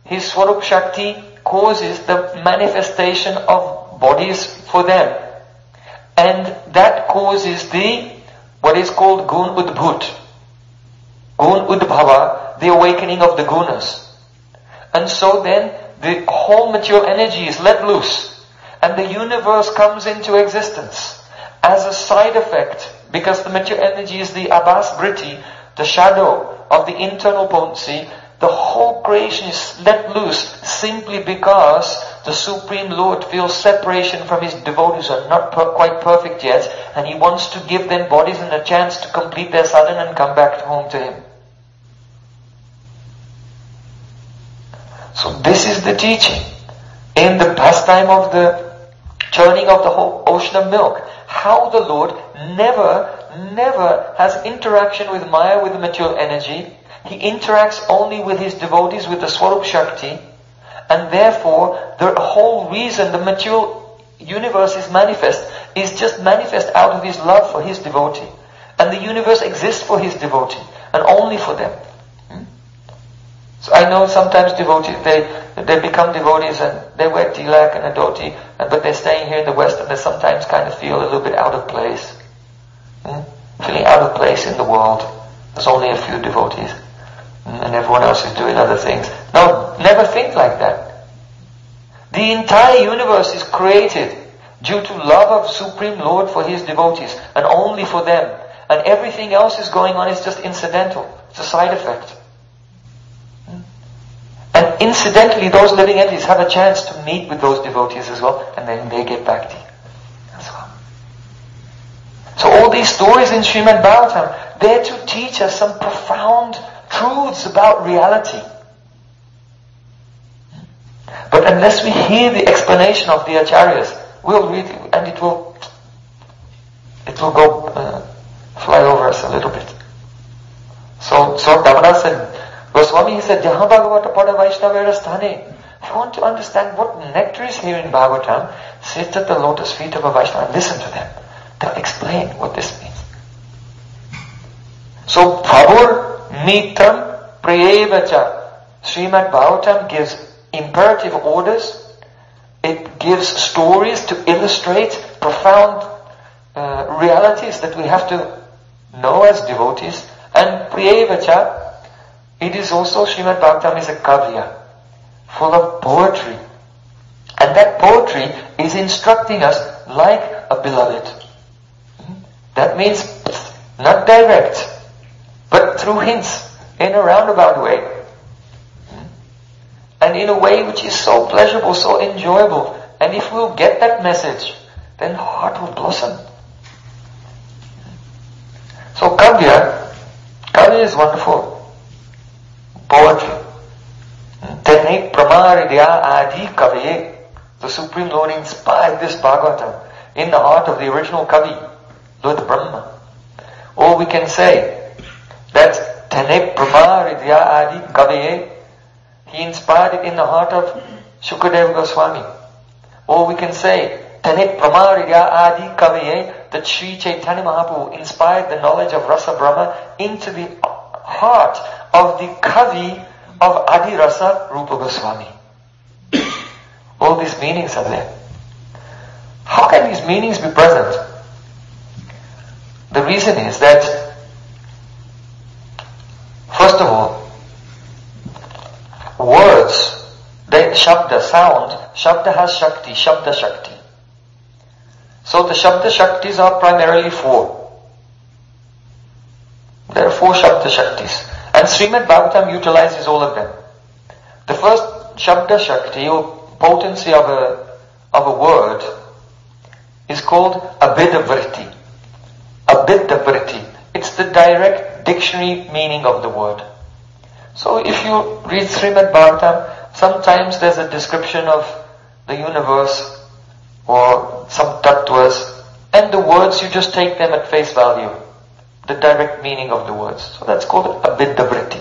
A: causes the manifestation of bodies for them. And that causes what is called Gun Udbhut. Gun Udbhava, the awakening of the gunas. And so then, the whole material energy is let loose. And the universe comes into existence as a side effect, because the material energy is the abhas vritti, the shadow of the internal potency. The whole creation is let loose simply because the Supreme Lord feels separation from His devotees who are not quite perfect yet, and He wants to give them bodies and a chance to complete their sadhana and come back home to Him. So this is the teaching in the pastime of the churning of the whole ocean of milk. How the Lord never has interaction with Maya, with the material energy. He interacts only with His devotees, with the Swarup Shakti. And therefore, the whole reason the material universe is manifest is just manifest out of His love for His devotee. And the universe exists for His devotee, and only for them. So I know sometimes devotees, they become devotees and they wear tilak and a dhoti, but they're staying here in the West and they sometimes kind of feel a little bit out of place. Feeling out of place in the world. There's only a few devotees. And everyone else is doing other things. No, never think like that. The entire universe is created due to love of Supreme Lord for His devotees, and only for them. And everything else is going on is just incidental. It's a side effect. And incidentally, those living entities have a chance to meet with those devotees as well, and then they get bhakti. So all these stories in Srimad Bhagavatam, they're to teach us some profound truths about reality. But unless we hear the explanation of the acharyas, we'll read it and it will go fly over us a little bit. So Damodar said, Goswami, he said, Jahan Bhagavata Pada Vaishnavera Sthane. If you want to understand what nectar is here in Bhagavatam, sit at the lotus feet of a Vaishnava and listen to them. They'll explain what this means. So Prabhur Mitam Priyevacha. Srimad Bhagavatam gives imperative orders. It gives stories to illustrate profound realities that we have to know as devotees. And Priyevacha, it is also, Srimad Bhagavatam is a kavya, full of poetry. And that poetry is instructing us like a beloved. That means not direct, but through hints, in a roundabout way. And in a way which is so pleasurable, so enjoyable. And if we'll get that message, then the heart will blossom. So Kavya is wonderful. Poetry. Tene Pramaridya Adi Kaviye. The Supreme Lord inspired this Bhagavatam in the heart of the original Kavi, Lord Brahma. Or we can say that Tene Pramaridya Adi Kaviye, he inspired it in the heart of Shukadeva Goswami. Or we can say Tene Pramaridya Adi Kaviye, that Sri Chaitanya Mahaprabhu inspired the knowledge of Rasa Brahma into the heart of the Kavi of Adi Rasa Rupa Goswami. All these meanings are there. How can these meanings be present? The reason is that, first of all, words, they Shabda, sound, Shabda has Shakti, Shabda Shakti. So the Shabda Shaktis are primarily four. There are four Shabda Shaktis. And Srimad Bhagavatam utilizes all of them. The first Shabda Shakti, or potency of a word, is called Abhidavritti. Abhidavritti. It's the direct dictionary meaning of the word. So if you read Srimad Bhagavatam, sometimes there's a description of the universe or some tattvas, and the words, you just take them at face value. The direct meaning of the words. So that's called Abhidavritti.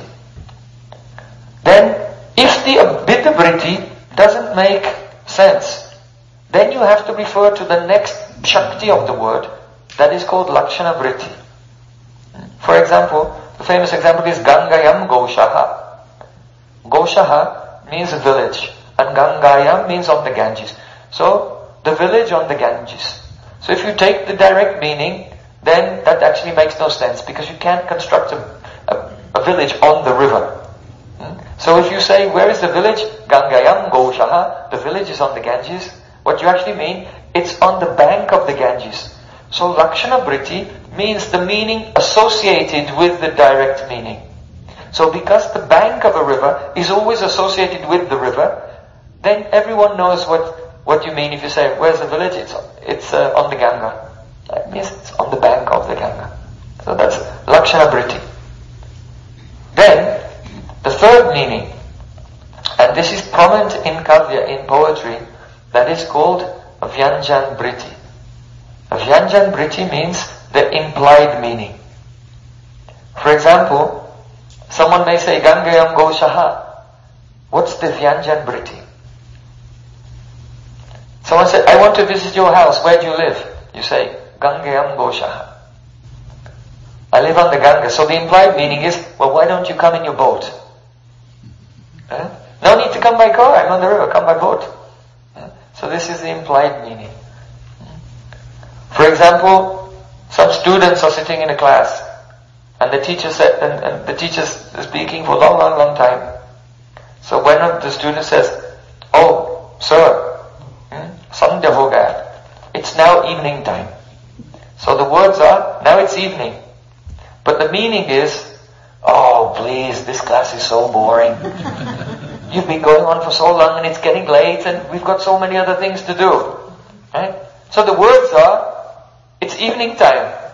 A: Then, if the Abhidavritti doesn't make sense, then you have to refer to the next Shakti of the word, that is called Lakshana Vritti. For example, the famous example is Gangayam Goshaha. Goshaha means a village, and Gangayam means on the Ganges. So, the village on the Ganges. So if you take the direct meaning, then that actually makes no sense, because you can't construct a village on the river. So if you say, where is the village? Gangayam Goshaha, the village is on the Ganges. What you actually mean, it's on the bank of the Ganges. So Lakshana Vritti means the meaning associated with the direct meaning. So because the bank of a river is always associated with the river, then everyone knows what you mean if you say, where's the village? It's on the Ganga. That means it's on the bank of the Ganga. So that's Lakshana Vritti. Then, the third meaning, and this is prominent in Kavya, in poetry, that is called Vyanjan Vritti. Vyanjan Vritti means the implied meaning. For example, someone may say, Gangayam Goshaha. What's the Vyanjan Vritti? Someone said, I want to visit your house. Where do you live? You say, Gangayam Goshaha. I live on the Ganga. So the implied meaning is, well, why don't you come in your boat? No need to come by car. I'm on the river. Come by boat. So this is the implied meaning. For example, some students are sitting in a class, and the teacher said, and the teacher's speaking for a long time. So one of the students says, oh, sir, Sandhya ho gaya. It's now evening time. So the words are, now it's evening. But the meaning is, oh please, this class is so boring. You've been going on for so long and it's getting late and we've got so many other things to do. Right? So the words are, it's evening time.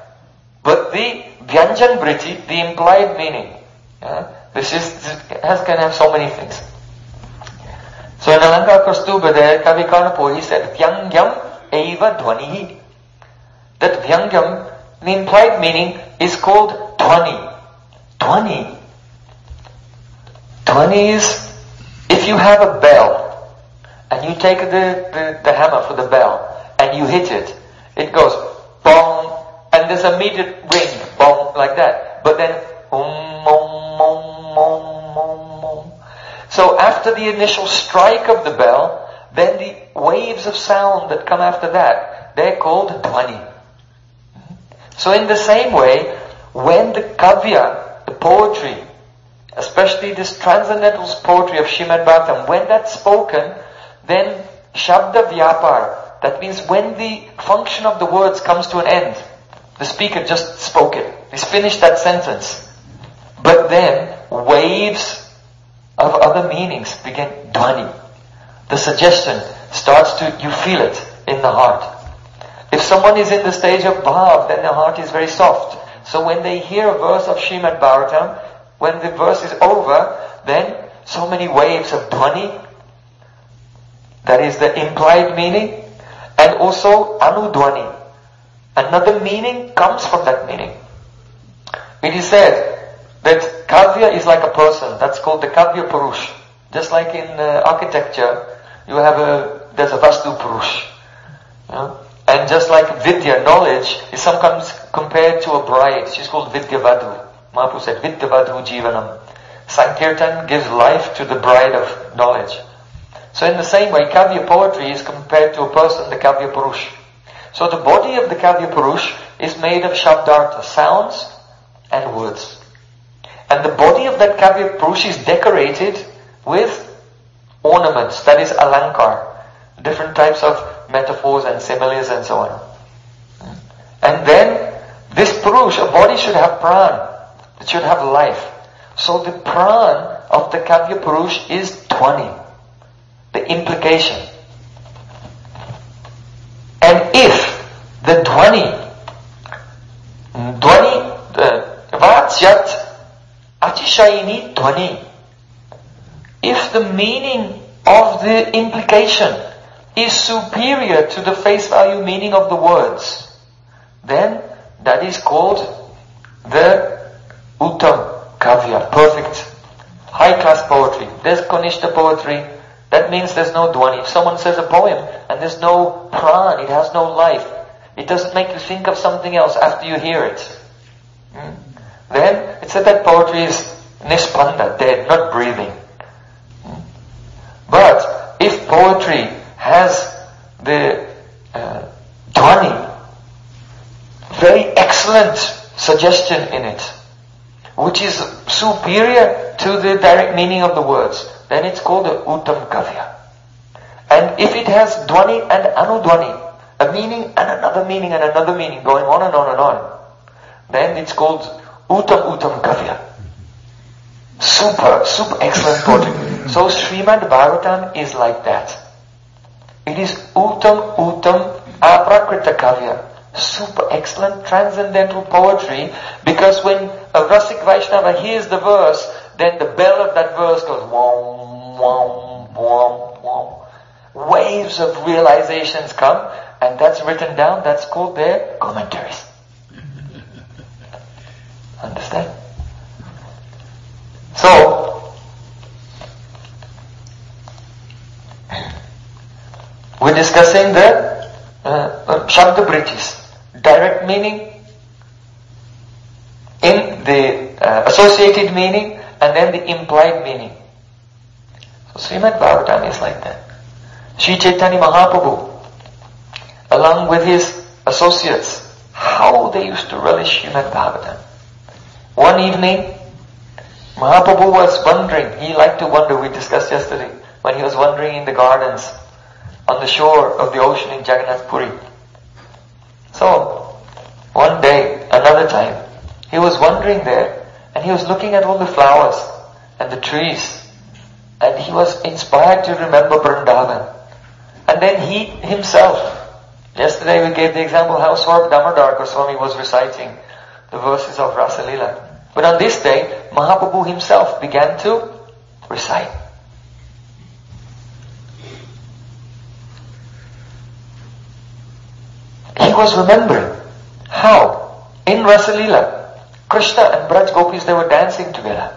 A: But the Vyanjan Vritti, the implied meaning, can have so many things. So in Alanka Kaustubha there, Kavi Karnapur, he said, Vyangyam eva dhvanihi. That Vyangyam, the implied meaning, is called dhvani. Dhvani. Dhvani is, if you have a bell, and you take the hammer for the bell, and you hit it, it goes, bong, and there's an immediate ring, bong, like that. But then, mom, mom, mom, mom. So after the initial strike of the bell, then the waves of sound that come after that, they're called dhvani. So in the same way, when the kavya, the poetry, especially this transcendental poetry of Srimad Bhagavatam, when that's spoken, then shabda vyapar, that means when the function of the words comes to an end, the speaker just spoke it, he's finished that sentence, but then waves of other meanings begin, dhvani. The suggestion starts to, you feel it in the heart. If someone is in the stage of bhav, then the heart is very soft. So when they hear a verse of Srimad Bhagavatam, when the verse is over, then so many waves of dhvani, that is the implied meaning, and also anudhvani. Another meaning comes from that meaning. It is said that kavya is like a person. That's called the kavya purush. Just like in architecture, there's a vastu purush. And just like vidya, knowledge, is sometimes compared to a bride. She's called vidya vadhu. Mahaprabhu said, vidya vadhu jivanam. Sankirtan gives life to the bride of knowledge. So in the same way, kavya poetry is compared to a person, the kavya purush. So the body of the kavya purush is made of shabdartha, sounds and words. And the body of that kavya purush is decorated with ornaments, that is alankar, different types of metaphors and similes and so on. And then this purush, a body should have pran, it should have life. So the pran of the kavya purush is dhvani, the implication. And if the dhvani, vatsyat achishayini dhvani, if the meaning of the implication is superior to the face value meaning of the words, then that is called the uttam kavya, perfect, high-class poetry. There's Kanishta poetry, that means there's no dhvani. If someone says a poem and there's no pran, it has no life, it doesn't make you think of something else after you hear it, then it's that poetry is nispanda, dead, not breathing. But if poetry has the dhvani, very excellent suggestion in it, which is superior to the direct meaning of the words, then it's called the uttam kavya. And if it has dhvani and anudhvani, a meaning and another meaning and another meaning, going on and on and on, then it's called uttam kavya. Super excellent poetry. So Srimad Bhagavatam is like that. It is uttam aprakrita kavya. Super excellent transcendental poetry, because when a Rasik Vaishnava hears the verse, then the bell of that verse goes wom, wom, wom, wom. Waves of realizations come, and that's written down, that's called their commentaries. Understand? So, we're discussing the Shabda Brittis, direct meaning, in the associated meaning, and then the implied meaning. So Srimad Bhagavatam is like that. Sri Chaitanya Mahaprabhu, along with his associates, how they used to relish Srimad Bhagavatam. One evening, Mahaprabhu was wandering. He liked to wander, we discussed yesterday, when he was wandering in the gardens on the shore of the ocean in Jagannath Puri. So, one day, another time, he was wandering there, and he was looking at all the flowers and the trees, and he was inspired to remember Vrindavan. And then he himself, yesterday we gave the example how Swarup Damodar Goswami was reciting the verses of Rasa Leela. But on this day, Mahaprabhu himself began to recite. He was remembering how in Rasa Leela, Krishna and Braj Gopis, they were dancing together.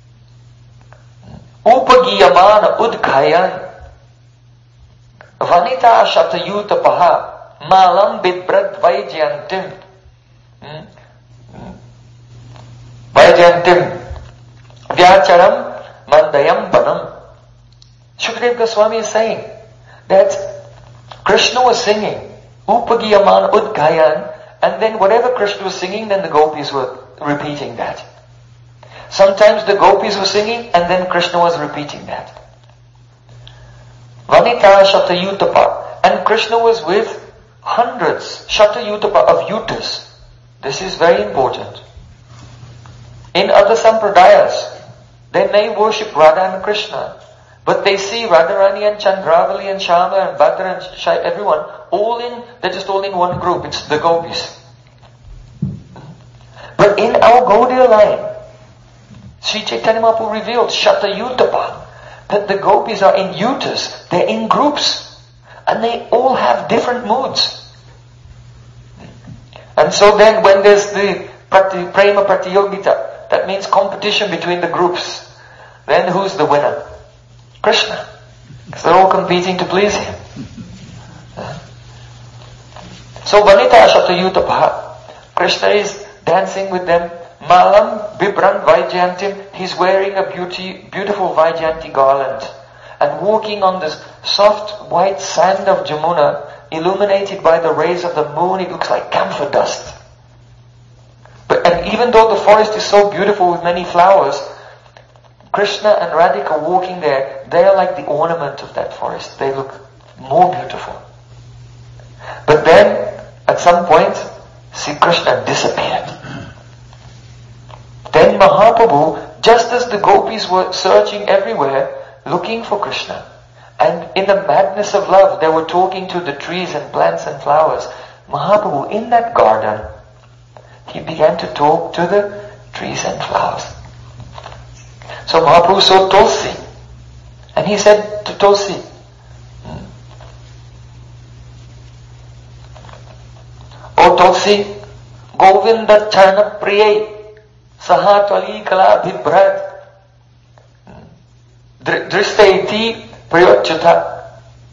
A: Upagiyamana udkhayan Vanita Shatayuta Paha Malam Bidbrad Vaijayantim Vaijayantim Vyacharam Mandayam Banam. Shukdev Goswami is saying that Krishna was singing Upagiyamana Udgayan, and then whatever Krishna was singing, then the gopis were repeating that. Sometimes the gopis were singing and then Krishna was repeating that. Vanita Shatayutapa, and Krishna was with hundreds, Shatayutapa, of yutas. This is very important. In other sampradayas, they may worship Radha and Krishna, but they see Radharani and Chandravali and Shama and Bhadra and Shai, everyone, they're just all in one group. It's the gopis. But in our Gaudiya line, Sri Chaitanya Mahaprabhu revealed Shatayutapa, that the gopis are in yutas, they're in groups, and they all have different moods. And so then when there's the Prema Pratiyogita, that means competition between the groups, then who's the winner? Krishna. Because they're all competing to please him. So Vanita Shatayutapa, Krishna is dancing with them. Malam Bibrand Vaijayantim, he's wearing a beautiful Vaijayanti garland and walking on this soft white sand of Jamuna, illuminated by the rays of the moon. It looks like camphor dust. And even though the forest is so beautiful with many flowers, Krishna and Radhika walking there, they are like the ornament of that forest. They look more beautiful. But then, at some point, Sri Krishna disappeared. Then Mahaprabhu, just as the gopis were searching everywhere, looking for Krishna, and in the madness of love, they were talking to the trees and plants and flowers, Mahaprabhu, in that garden, he began to talk to the trees and flowers. So Mahaprabhu saw Tulsi, and he said to Tulsi, "O Tulsi, Govinda Charna Priyai Sahatwali Kala Bhibrat Dristaiti Priyochyuta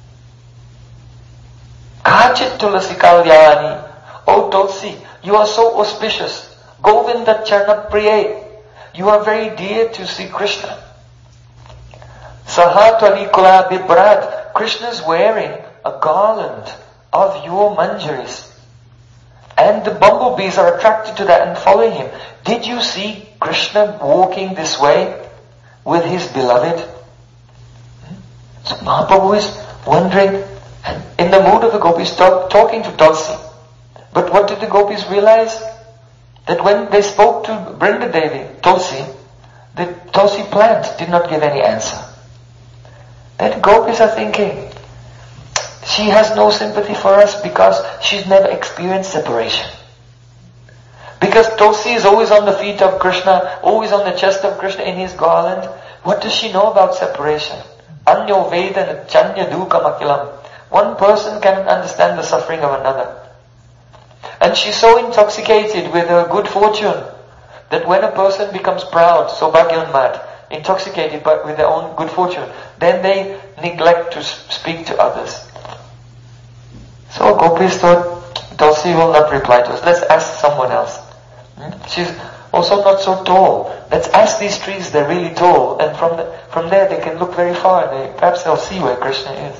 A: Kachit Tulasi Kalyani." O Tulsi, you are so auspicious. Govinda Charna Priyai, you are very dear to Sri Krishna. Sahatwali Kala Bhibrat, Krishna is wearing a garland of your manjaris. And the bumblebees are attracted to that and following him. Did you see Krishna walking this way with his beloved? So Mahaprabhu is wondering, and in the mood of the gopis, talking to Tulsi. But what did the gopis realize? That when they spoke to Brinda Devi, Tulsi, the Tulsi plant did not give any answer. Then gopis are thinking, she has no sympathy for us because she's never experienced separation. Because Tulsi is always on the feet of Krishna, always on the chest of Krishna in his garland. What does she know about separation? Anyo Vedana Chanya Dukam Akilam. One person cannot understand the suffering of another. And she's so intoxicated with her good fortune that when a person becomes proud, so bhagyanmad, intoxicated with their own good fortune, then they neglect to speak to others. So gopis thought, Tulsi will not reply to us. Let's ask someone else. She's also not so tall. Let's ask these trees, they're really tall. And from there they can look very far. Perhaps they'll see where Krishna is.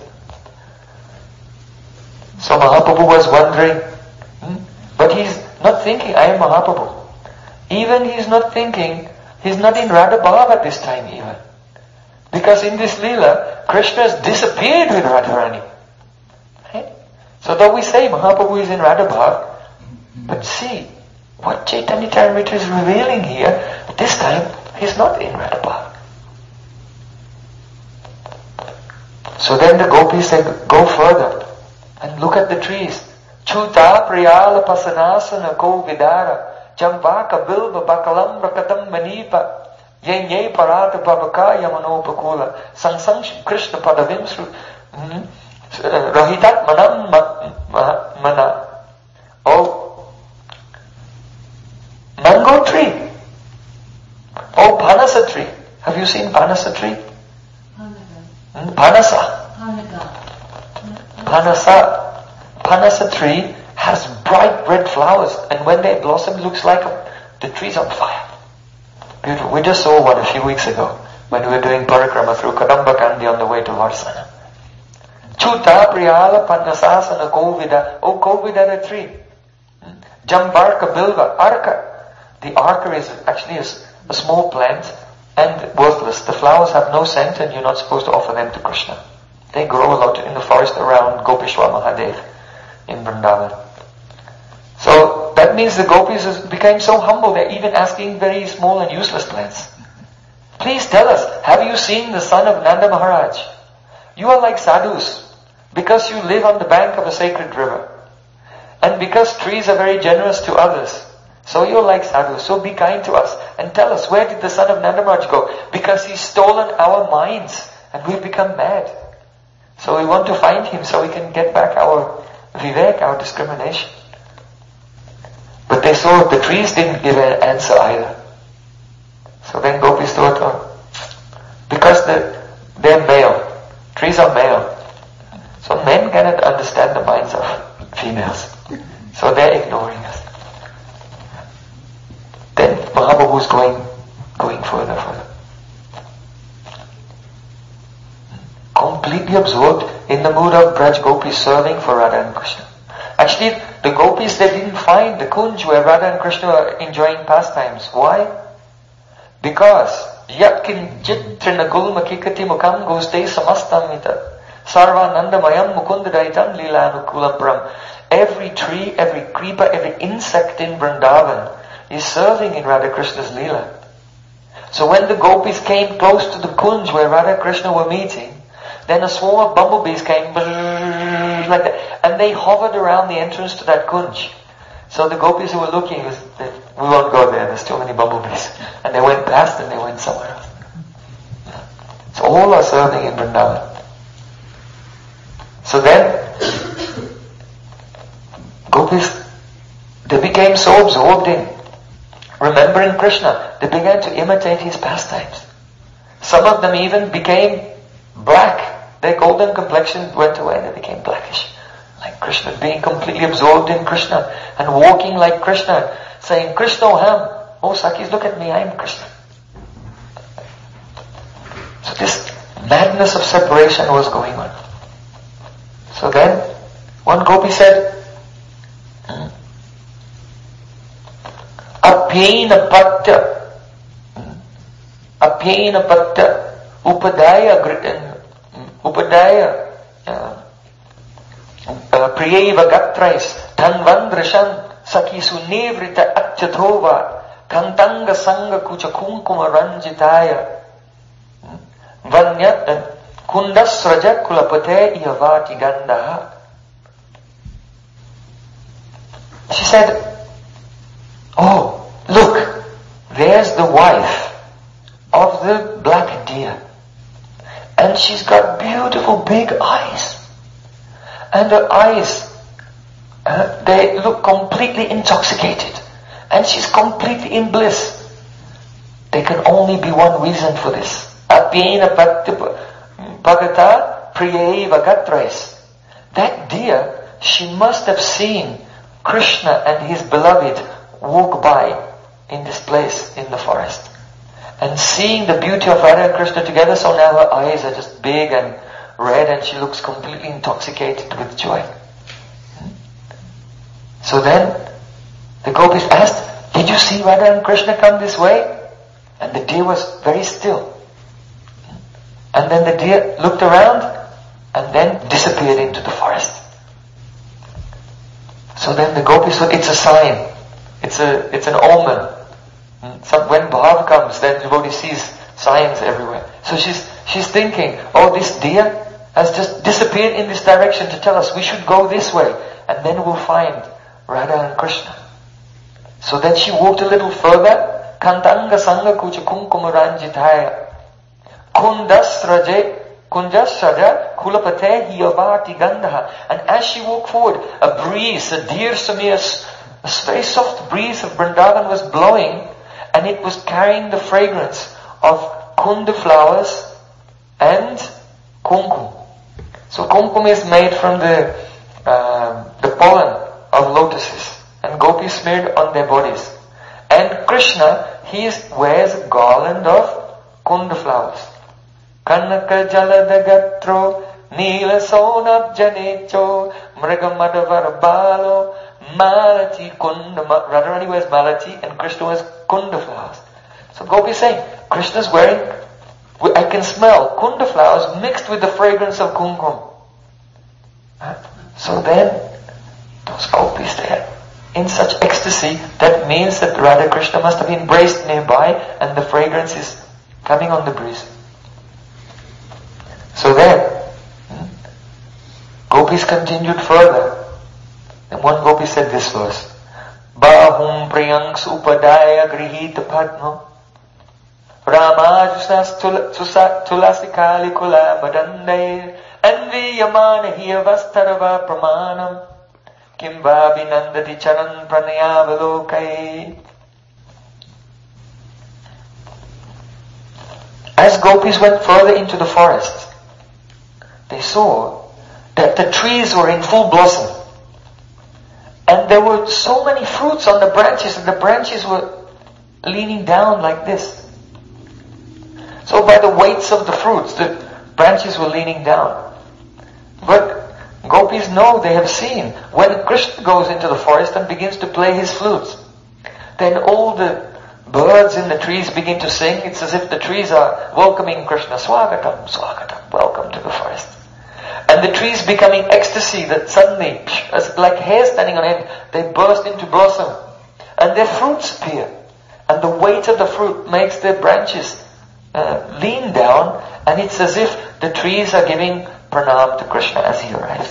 A: So Mahaprabhu was wondering, but he's not thinking, I am Mahaprabhu. Even he's not thinking, he's not in Radha Bhav at this time even. Because in this Leela, Krishna has disappeared with Radharani. Right? So though we say Mahaprabhu is in Radha Bhav, but see, what Chaitanya Charitamrita is revealing here, this time he's not in Radha Bhav. So then the gopis said, go further and look at the trees. Chuta priyala pasanasana ko vidara Jambaka bilba bakalam rakatam manipa. Ye parata babakaya manopakula. Sang Krishna padavimsru. Rahitat manam mana. Oh, mango tree. Oh, Panasa tree. Have you seen Panasa tree? Panasa. Panasa tree has bright red flowers, and when they blossom, it looks like the tree's on fire. Beautiful. We just saw one a few weeks ago when we were doing parikrama through Kadamba Kandi on the way to Varsana. Chuta Priyala Panasasana Kovida. Oh, Kovida, the tree. Jambarka Bilva. Arka. The arka is actually a small plant and worthless. The flowers have no scent and you're not supposed to offer them to Krishna. They grow a lot in the forest around Gopishwa Mahadev in Vrindavan. So that means the gopis became so humble, they're even asking very small and useless plants. Please tell us, have you seen the son of Nanda Maharaj? You are like sadhus because you live on the bank of a sacred river. And because trees are very generous to others. So you're like sadhus, so be kind to us. And tell us, where did the son of Nanda Maharaj go? Because he's stolen our minds and we've become mad. So we want to find him so we can get back our vivek, our discrimination. But they saw the trees didn't give an answer either. So then gopis thought, because they're male, trees are male. So men cannot understand the minds of females. So they're ignoring us. Then Mahaprabhu's going further. Completely absorbed in the mood of Braj gopis serving for Radha and Krishna. Actually, the gopis, they didn't find the kunj where Radha and Krishna were enjoying pastimes. Why? Because Yatkin Jitrina Gulma Kikati Mukam Goste Samastamita Sarvananda Mayam Mukundadaitam Lila Anukulam Brahm. Every tree, every creeper, every insect in Vrindavan is serving in Radha Krishna's Leela. So when the gopis came close to the kunj where Radha and Krishna were meeting, then a swarm of bumblebees came like that, and they hovered around the entrance to that kunj. So the gopis who were looking, we won't go there, there's too many bumblebees. And they went past and they went somewhere else. So all are serving in Vrindavan. So then, gopis, they became so absorbed in remembering Krishna, they began to imitate his pastimes. Some of them even became black. Their golden complexion went away and they became blackish. Like Krishna, being completely absorbed in Krishna and walking like Krishna, saying, Krishna ham. Oh Sakis, look at me, I am Krishna. So this madness of separation was going on. So then, one gopi said, Apyena patta upadaya priyeva gatrais tanvandrashan sakisu nevrita achyadhova kantanga sanga kucha kunkuma ranjitaya vanyat kundasraja kulapate yavati gandaha. She said, oh, look, there's the wife of the black deer. And she's got beautiful big eyes. And her eyes, they look completely intoxicated. And she's completely in bliss. There can only be one reason for this. Apyena bhagata priyeva gatrais. That deer, she must have seen Krishna and his beloved walk by in this place in the forest. And seeing the beauty of Radha and Krishna together, so now her eyes are just big and red and she looks completely intoxicated with joy. So then, the gopis asked, did you see Radha and Krishna come this way? And the deer was very still. And then the deer looked around and then disappeared into the forest. So then the gopis said, it's a sign. It's an omen. When Bhav comes, then the devotee sees signs everywhere. So she's thinking, oh, this deer has just disappeared in this direction to tell us we should go this way, and then we'll find Radha and Krishna. So then she walked a little further. Kantanga sanga kucha kumkumaranjitaya. Kunjasraja kulapate hiyavati gandaha. And as she walked forward, a breeze, a deer samir, a very soft breeze of Vrindavan was blowing, and it was carrying the fragrance of kunda flowers and kumkum. So kumkum is made from the pollen of lotuses, and gopis smeared on their bodies. And Krishna, he wears a garland of kunda flowers. Kanaka jaladagatro nila sonab janecho mrigamadavar balo malati kunda. Radharani wears malati and Krishna wears kunda flowers. So Gopi is saying, Krishna's wearing, I can smell kunda flowers mixed with the fragrance of kumkum. So then, those gopis there, in such ecstasy, that means that Radha Krishna must have been embraced nearby and the fragrance is coming on the breeze. So then, gopis continued further. And one gopi said this verse, Bahum priyangs upadaya grihita padma Ramajusnas tulasikali kula madande Anviyamana hiyavastarava pramanam Kimva binandati charan pranayavalokai. As gopis went further into the forest, they saw that the trees were in full blossom. And there were so many fruits on the branches, and the branches were leaning down like this. So by the weights of the fruits, the branches were leaning down. But gopis know, they have seen, when Krishna goes into the forest and begins to play his flutes, then all the birds in the trees begin to sing. It's as if the trees are welcoming Krishna. Swagatam, Swagatam, welcome to the forest. And the trees becoming ecstasy that suddenly, as like hair standing on end, they burst into blossom. And their fruits appear. And the weight of the fruit makes their branches lean down, and it's as if the trees are giving pranam to Krishna as he arrives.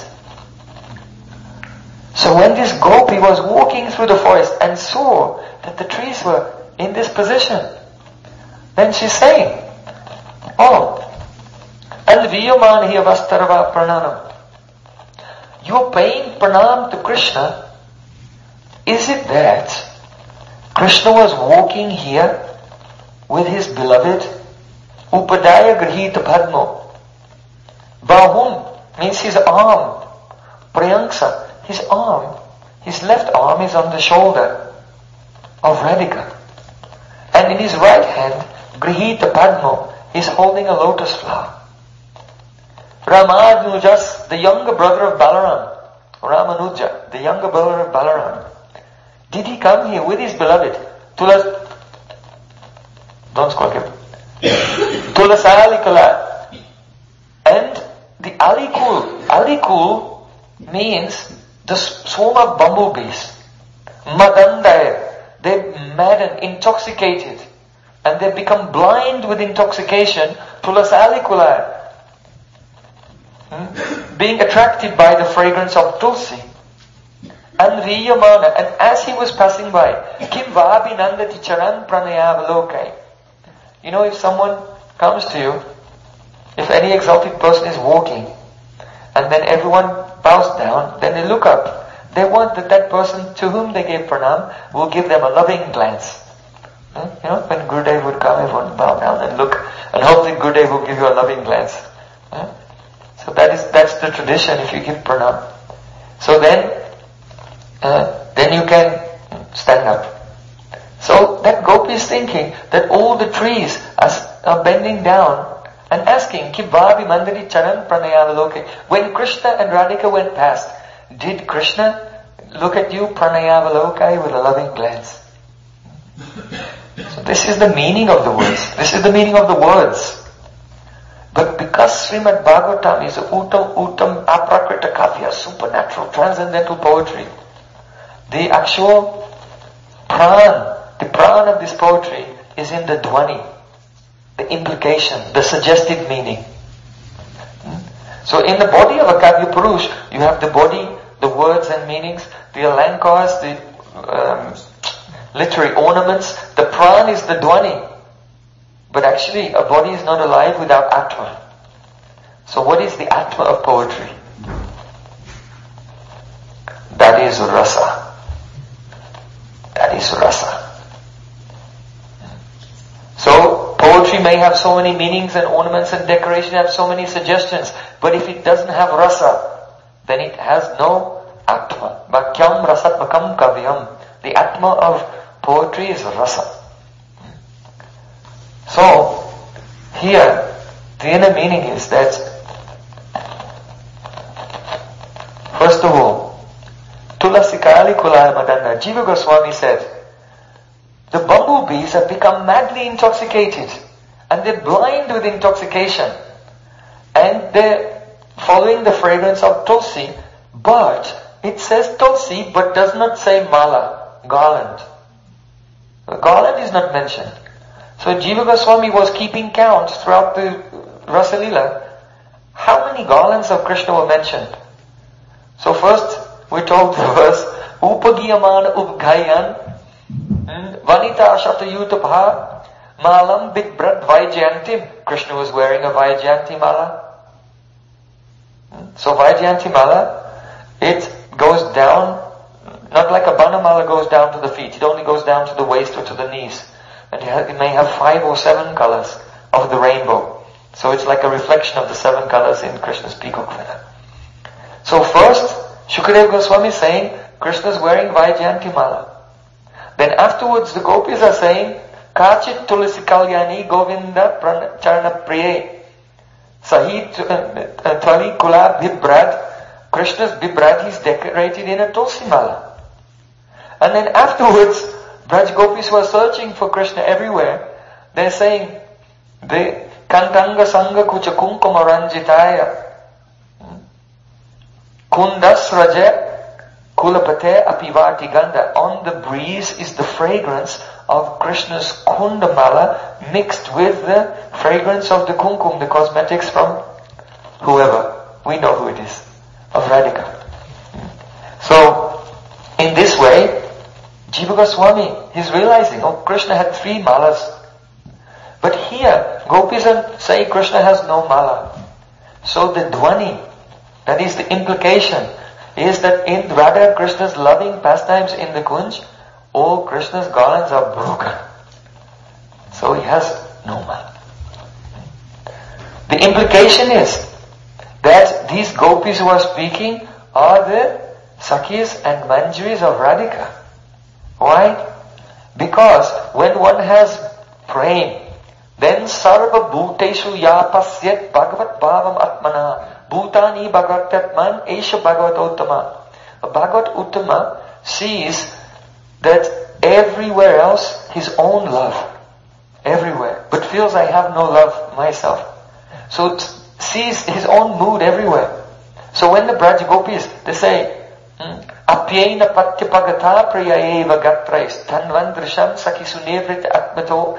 A: So when this gopi was walking through the forest and saw that the trees were in this position, then she's saying, oh, Anviyamana hiyavastarava prananam. You're paying pranam to Krishna. Is it that Krishna was walking here with his beloved? Upadaya grihita padmo. Bahum means his arm. Priyanksa, his arm, his left arm is on the shoulder of Radhika. And in his right hand, grihita padmo, he's holding a lotus flower. Ramanujas, the younger brother of Balaram, Ramanuja, the younger brother of Balaram, did he come here with his beloved? Don't squawk him. Tulasalikala. And the alikul means the swarm of bumblebees. Madandaya. They're mad and intoxicated. And they become blind with intoxication. Tulasalikula. Being attracted by the fragrance of tulsi. Anviyamana. And as he was passing by, Kim vabi nandati charan pranayavalokai. You know, if someone comes to you, if any exalted person is walking, and then everyone bows down, then they look up. They want that person to whom they gave pranam will give them a loving glance. You know, when Gurudev would come, everyone would bow down and look, and hopefully Gurudev will give you a loving glance. So that's the tradition if you give pranam. So then you can stand up. So that gopi is thinking that all the trees are bending down and asking, Kibhabi mandari charan pranayavaloke. When Krishna and Radhika went past, did Krishna look at you pranayavaloke with a loving glance? So this is the meaning of the words. This is the meaning of the words. But because Srimad Bhagavatam is a uttam aprakrita kavya, supernatural, transcendental poetry, the actual the pran of this poetry is in the dhvani, the implication, the suggested meaning. So in the body of a Kavya Purush, you have the body, the words and meanings, the alankars, the literary ornaments. The pran is the dhvani. But actually, a body is not alive without atma. So what is the atma of poetry? That is rasa. That is rasa. So, poetry may have so many meanings and ornaments and decoration, have so many suggestions, but if it doesn't have rasa, then it has no atma. Bhakyam rasatmakam kavyam. The atma of poetry is rasa. So, here, the inner meaning is that, first of all, Tulasikali Kulaya Madanda, Jiva Goswami said, the bumblebees have become madly intoxicated and they're blind with intoxication and they're following the fragrance of tulsi, but it says tulsi but does not say mala, garland. The garland is not mentioned. So Jiva Goswami was keeping count throughout the Rasa Leela. How many garlands of Krishna were mentioned? So first we're told the verse, Upagiyaman Ubghayan Vanita Shatayutapha Malam Bitbrad Vaijayantim. Krishna was wearing a Vaijayanti mala. So Vaijayanti mala, it goes down, not like a Banamala goes down to the feet. It only goes down to the waist or to the knees. And it may have 5 or 7 colors of the rainbow. So it's like a reflection of the 7 colors in Krishna's peacock feather. So first, Shukadeva Goswami is saying, Krishna is wearing Vaijayanti mala. Then afterwards the gopis are saying, Kachit tulasi kalyani govinda charana priye sahit thali kula bibrad. Krishna's bibrad, he's decorated in a tulsi mala. And then afterwards, Braj gopis were searching for Krishna everywhere. They're saying, the kantanga sanga kucha kunkuma ranjitaya kundas raja kulapate apivati ganda. On the breeze is the fragrance of Krishna's kundamala mixed with the fragrance of the kumkum, the cosmetics from whoever. We know who it is, of Radhika. So, in this way, Jiva Goswami is realizing, Krishna had 3 malas. But here, gopis say Krishna has no mala. So the dhvani, that is the implication, is that in Radha and Krishna's loving pastimes in the Kunj, all Krishna's garlands are broken. So he has no mala. The implication is that these gopis who are speaking are the Sakhis and Manjaris of Radhika. Why? Because when one has prem, then sarva bhuteshu ya pasyat bhagavat bhavam atmana bhutani bhagavat atman esha bhagavat uttama. A bhagavat uttama sees that everywhere else his own love, everywhere, but feels I have no love myself. So sees his own mood everywhere. So when the Braj Gopis, they say, Apyena patyapagata priyaeva gatrais tanvandrisham saki sunevrit atmato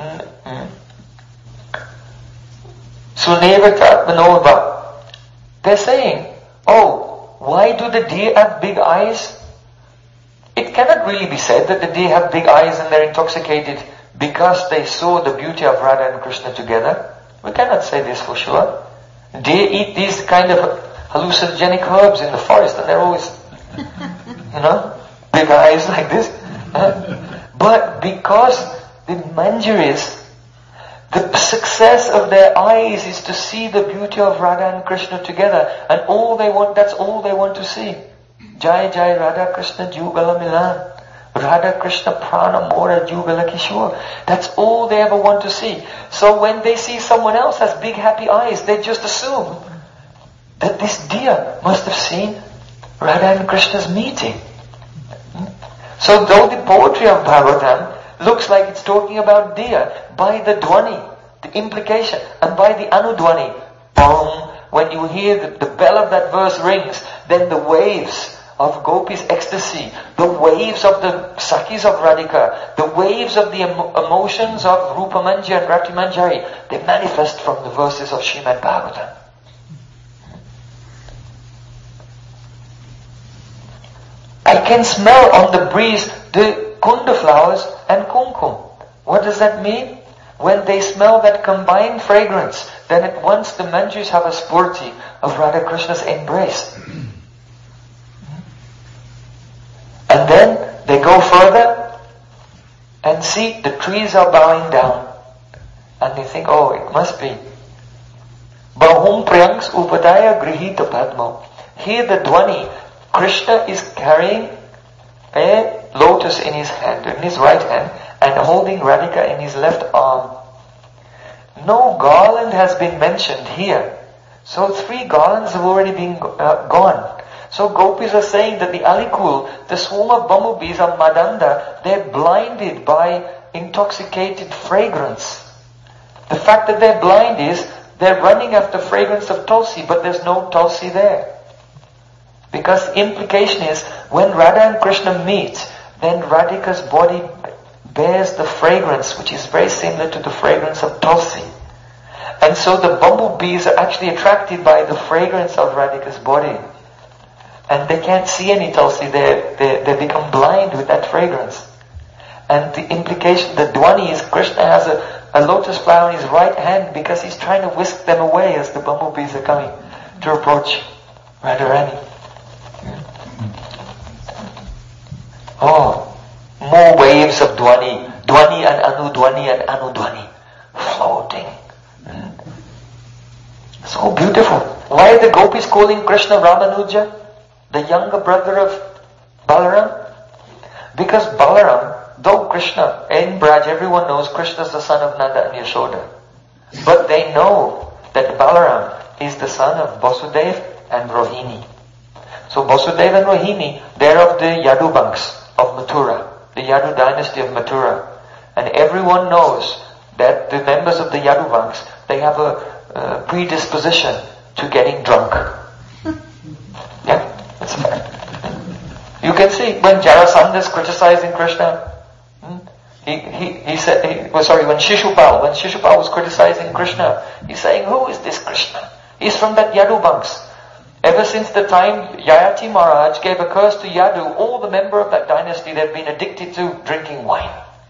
A: sunevrit atmanova. They're saying, why do the deer have big eyes? It cannot really be said that the deer have big eyes and they're intoxicated because they saw the beauty of Radha and Krishna together. We cannot say this for sure. Deer eat these kind of hallucinogenic herbs in the forest and they're always, big eyes like this. But because the Manjaris, the success of their eyes is to see the beauty of Radha and Krishna together, and that's all they want to see. Jai Jai Radha Krishna Jugala Milan. Radha Krishna Prana Mora Jugala Kishore. That's all they ever want to see. So when they see someone else has big happy eyes, they just assume that this deer must have seen Radha and Krishna's meeting. So though the poetry of Bhagavatam looks like it's talking about deer, by the dhvani, the implication, and by the anudhvani, boom, when you hear the bell of that verse rings, then the waves of Gopi's ecstasy, the waves of the Sakhis of Radhika, the waves of the emotions of Rupa Manjari and Rati Manjari, they manifest from the verses of Srimad Bhagavatam. I can smell on the breeze the kunda flowers and kumkum. What does that mean? When they smell that combined fragrance, then at once the manjus have a spurti of Radha Krishna's embrace. And then they go further and see the trees are bowing down. And they think, oh, it must be. Bahum Priyangs Upadaya Grihita Padmo. Here the Dhwani, Krishna is carrying a lotus in his hand, in his right hand, and holding Radhika in his left arm. No garland has been mentioned here. So 3 garlands have already been gone. So gopis are saying that the Alikul, the swarm of bumblebees of Madanda, they're blinded by intoxicated fragrance. The fact that they're blind is they're running after fragrance of Tulsi, but there's no Tulsi there. Because the implication is when Radha and Krishna meet, then Radhika's body bears the fragrance which is very similar to the fragrance of Tulsi. And so the bumblebees are actually attracted by the fragrance of Radhika's body. And they can't see any Tulsi, they become blind with that fragrance. And the implication, the Dhwani is Krishna has a lotus flower in his right hand because he's trying to whisk them away as the bumblebees are coming to approach Radharani. Oh, more waves of Dhwani and Anudhwani floating. So beautiful. Why are the gopis calling Krishna Ramanuja, the younger brother of Balaram? Because Balaram, though Krishna, in Braj, everyone knows Krishna is the son of Nanda and Yashoda. But they know that Balaram is the son of Vasudeva and Rohini. So Vasudeva and Rohini, they're of the Yaduvanks of Mathura, the Yadu dynasty of Mathura. And everyone knows that the members of the Yaduvanks, they have a predisposition to getting drunk. Yeah, that's a fact. You can see when Jarasandha is criticizing Krishna, he said, when Shishupal was criticizing Krishna, he's saying, who is this Krishna? He's from that Yaduvanks. Ever since the time Yayati Maharaj gave a curse to Yadu, all the members of that dynasty, they've been addicted to drinking wine.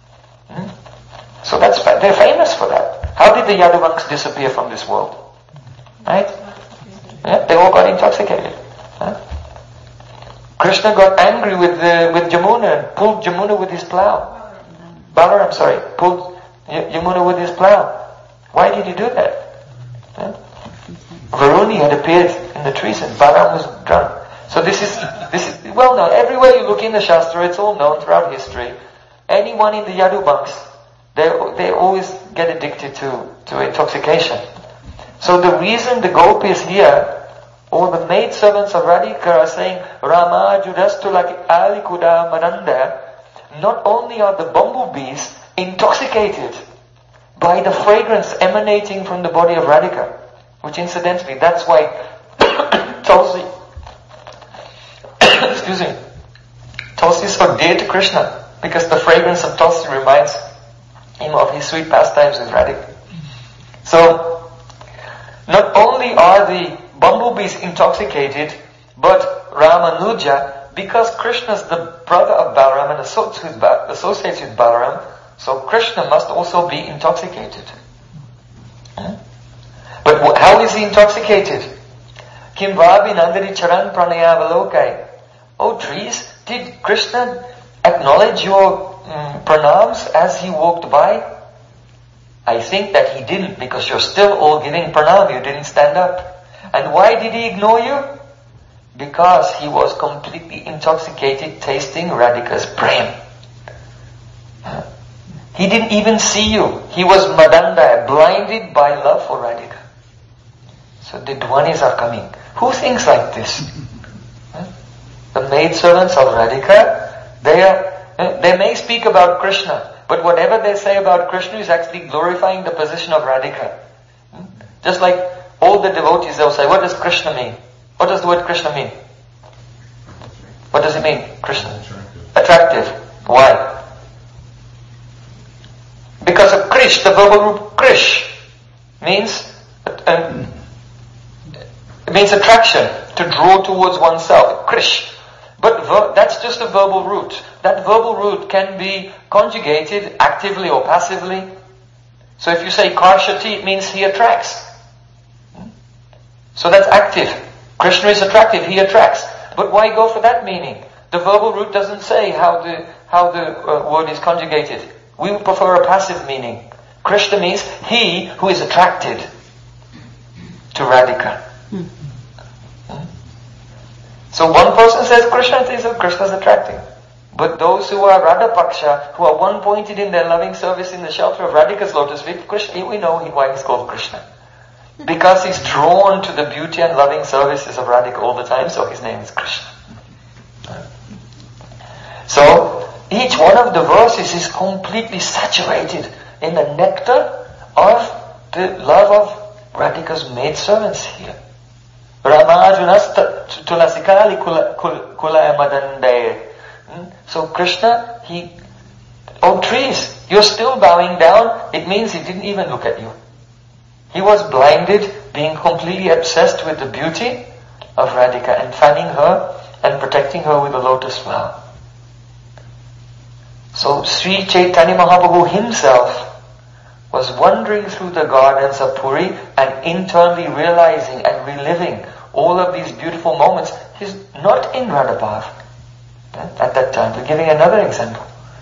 A: So they're famous for that. How did the Yaduvanks disappear from this world? Right? Yeah, they all got intoxicated. Huh? Krishna got angry with Jamuna and pulled Jamuna with his plow. Balaram, pulled Yamuna with his plow. Why did he do that? Huh? Varuni had appeared in the trees and Balaram was drunk. So this is well known. Everywhere you look in the Shastra, it's all known throughout history. Anyone in the Yaduvanks, they always get addicted to intoxication. So the reason the gopis here, or the maidservants of Radhika are saying, Rama Judastu like Alikuda Madanda, not only are the bumblebees intoxicated by the fragrance emanating from the body of Radhika, which incidentally, that's why Tulsi, Tulsi is so dear to Krishna, because the fragrance of Tulsi reminds him of his sweet pastimes with Radhika. So, not only are the bumblebees intoxicated, but Ramanuja, because Krishna is the brother of Balaram and associates with Balaram, so Krishna must also be intoxicated. But how is he intoxicated? Kim Vabi Nandari Charan Pranayavalokai. Oh trees, did Krishna acknowledge your pranams as he walked by? I think that he didn't, because you're still all giving pranam, you didn't stand up. And why did he ignore you? Because he was completely intoxicated tasting Radhika's prem. He didn't even see you. He was Madanda, blinded by love for Radhika. So the Dhwanis are coming. Who thinks like this? The maidservants of Radhika, they may speak about Krishna, but whatever they say about Krishna is actually glorifying the position of Radhika. Just like all the devotees, they'll say, what does Krishna mean? What does the word Krishna mean? What does it mean, Krishna? Attractive. Why? Because of Krish, the verbal root Krish means attraction, to draw towards oneself. Krish. But that's just a verbal root. That verbal root can be conjugated actively or passively. So if you say karshati, it means he attracts. So that's active. Krishna is attractive, he attracts. But why go for that meaning? The verbal root doesn't say how the word is conjugated. We would prefer a passive meaning. Krishna means he who is attracted to Radhika. So one person says Krishna is attracting. But those who are Radha Paksha, who are one-pointed in their loving service in the shelter of Radhika's lotus feet, Krishna, we know why he's called Krishna. Because he's drawn to the beauty and loving services of Radhika all the time, so his name is Krishna. So, each one of the verses is completely saturated in the nectar of the love of Radhika's maidservants here. Ramajunas tulasikali kulaya madandaya. So Krishna, trees, you're still bowing down, it means he didn't even look at you. He was blinded, being completely obsessed with the beauty of Radhika and fanning her and protecting her with a lotus flower. So Sri Chaitanya Mahaprabhu himself was wandering through the gardens of Puri and internally realizing and reliving all of these beautiful moments. He's not in Radhabhav at that time. We're giving another example.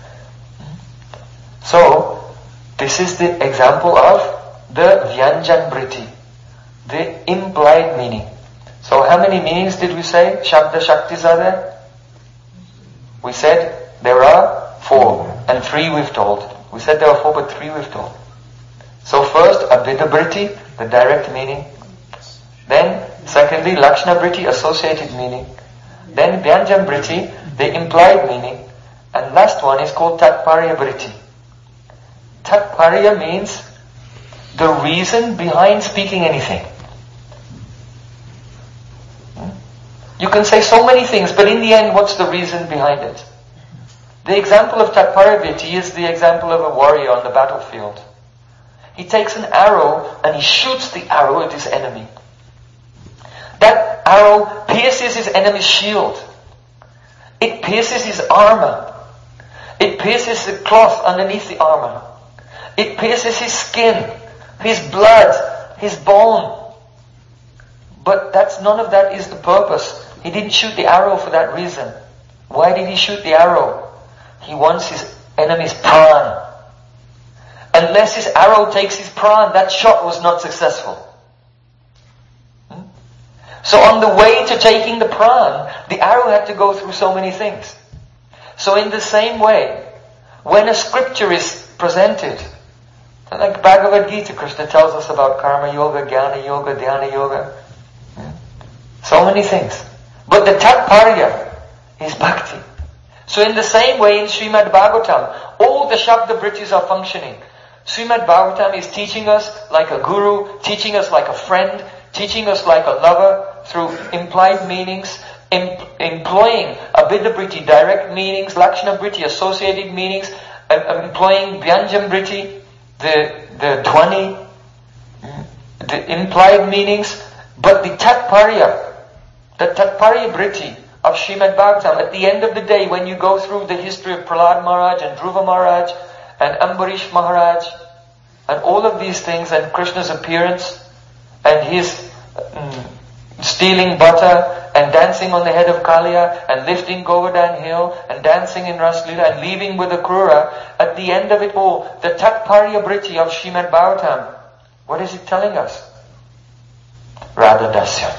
A: So, this is the example of the Vyanjan Briti, the implied meaning. So how many meanings did we say Shabda Shaktis are there? We said there are 4, and 3 we've told. We said there are 4, but 3 we've told. So first, Abhida Briti, the direct meaning. Then, secondly, Lakshana Briti, associated meaning. Then Vyanjan Briti, the implied meaning. And last one is called Tatparya Briti. Tatparya means the reason behind speaking anything. You can say so many things, but in the end, what's the reason behind it? The example of Tatparya Briti is the example of a warrior on the battlefield. He takes an arrow and he shoots the arrow at his enemy. That arrow pierces his enemy's shield. It pierces his armor. It pierces the cloth underneath the armor. It pierces his skin, his blood, his bone. But none of that is the purpose. He didn't shoot the arrow for that reason. Why did he shoot the arrow? He wants his enemy's pran. Unless his arrow takes his pran, that shot was not successful. So on the way to taking the pran, the arrow had to go through so many things. So in the same way, when a scripture is presented, like Bhagavad Gita, Krishna tells us about karma yoga, jnana yoga, dhyana yoga. So many things. But the tatparya is bhakti. So in the same way in Srimad Bhagavatam, all the Shabda Britis are functioning. Srimad Bhagavatam is teaching us like a guru, teaching us like a friend, teaching us like a lover through implied meanings, employing Abhida Briti, direct meanings, Lakshana Briti, associated meanings, employing Vyanjan Briti, the dhwani, the implied meanings, but the Tatparya Briti of Srimad Bhagavatam, at the end of the day, when you go through the history of Prahlad Maharaj and Dhruva Maharaj and Ambarish Maharaj and all of these things, and Krishna's appearance and his stealing butter and dancing on the head of Kaliya and lifting Govardhan hill and dancing in Raslila and leaving with the Krura, at the end of it all, the Tatparya Briti of Srimad Bhagavatam, what is it telling us? Radha Dasya.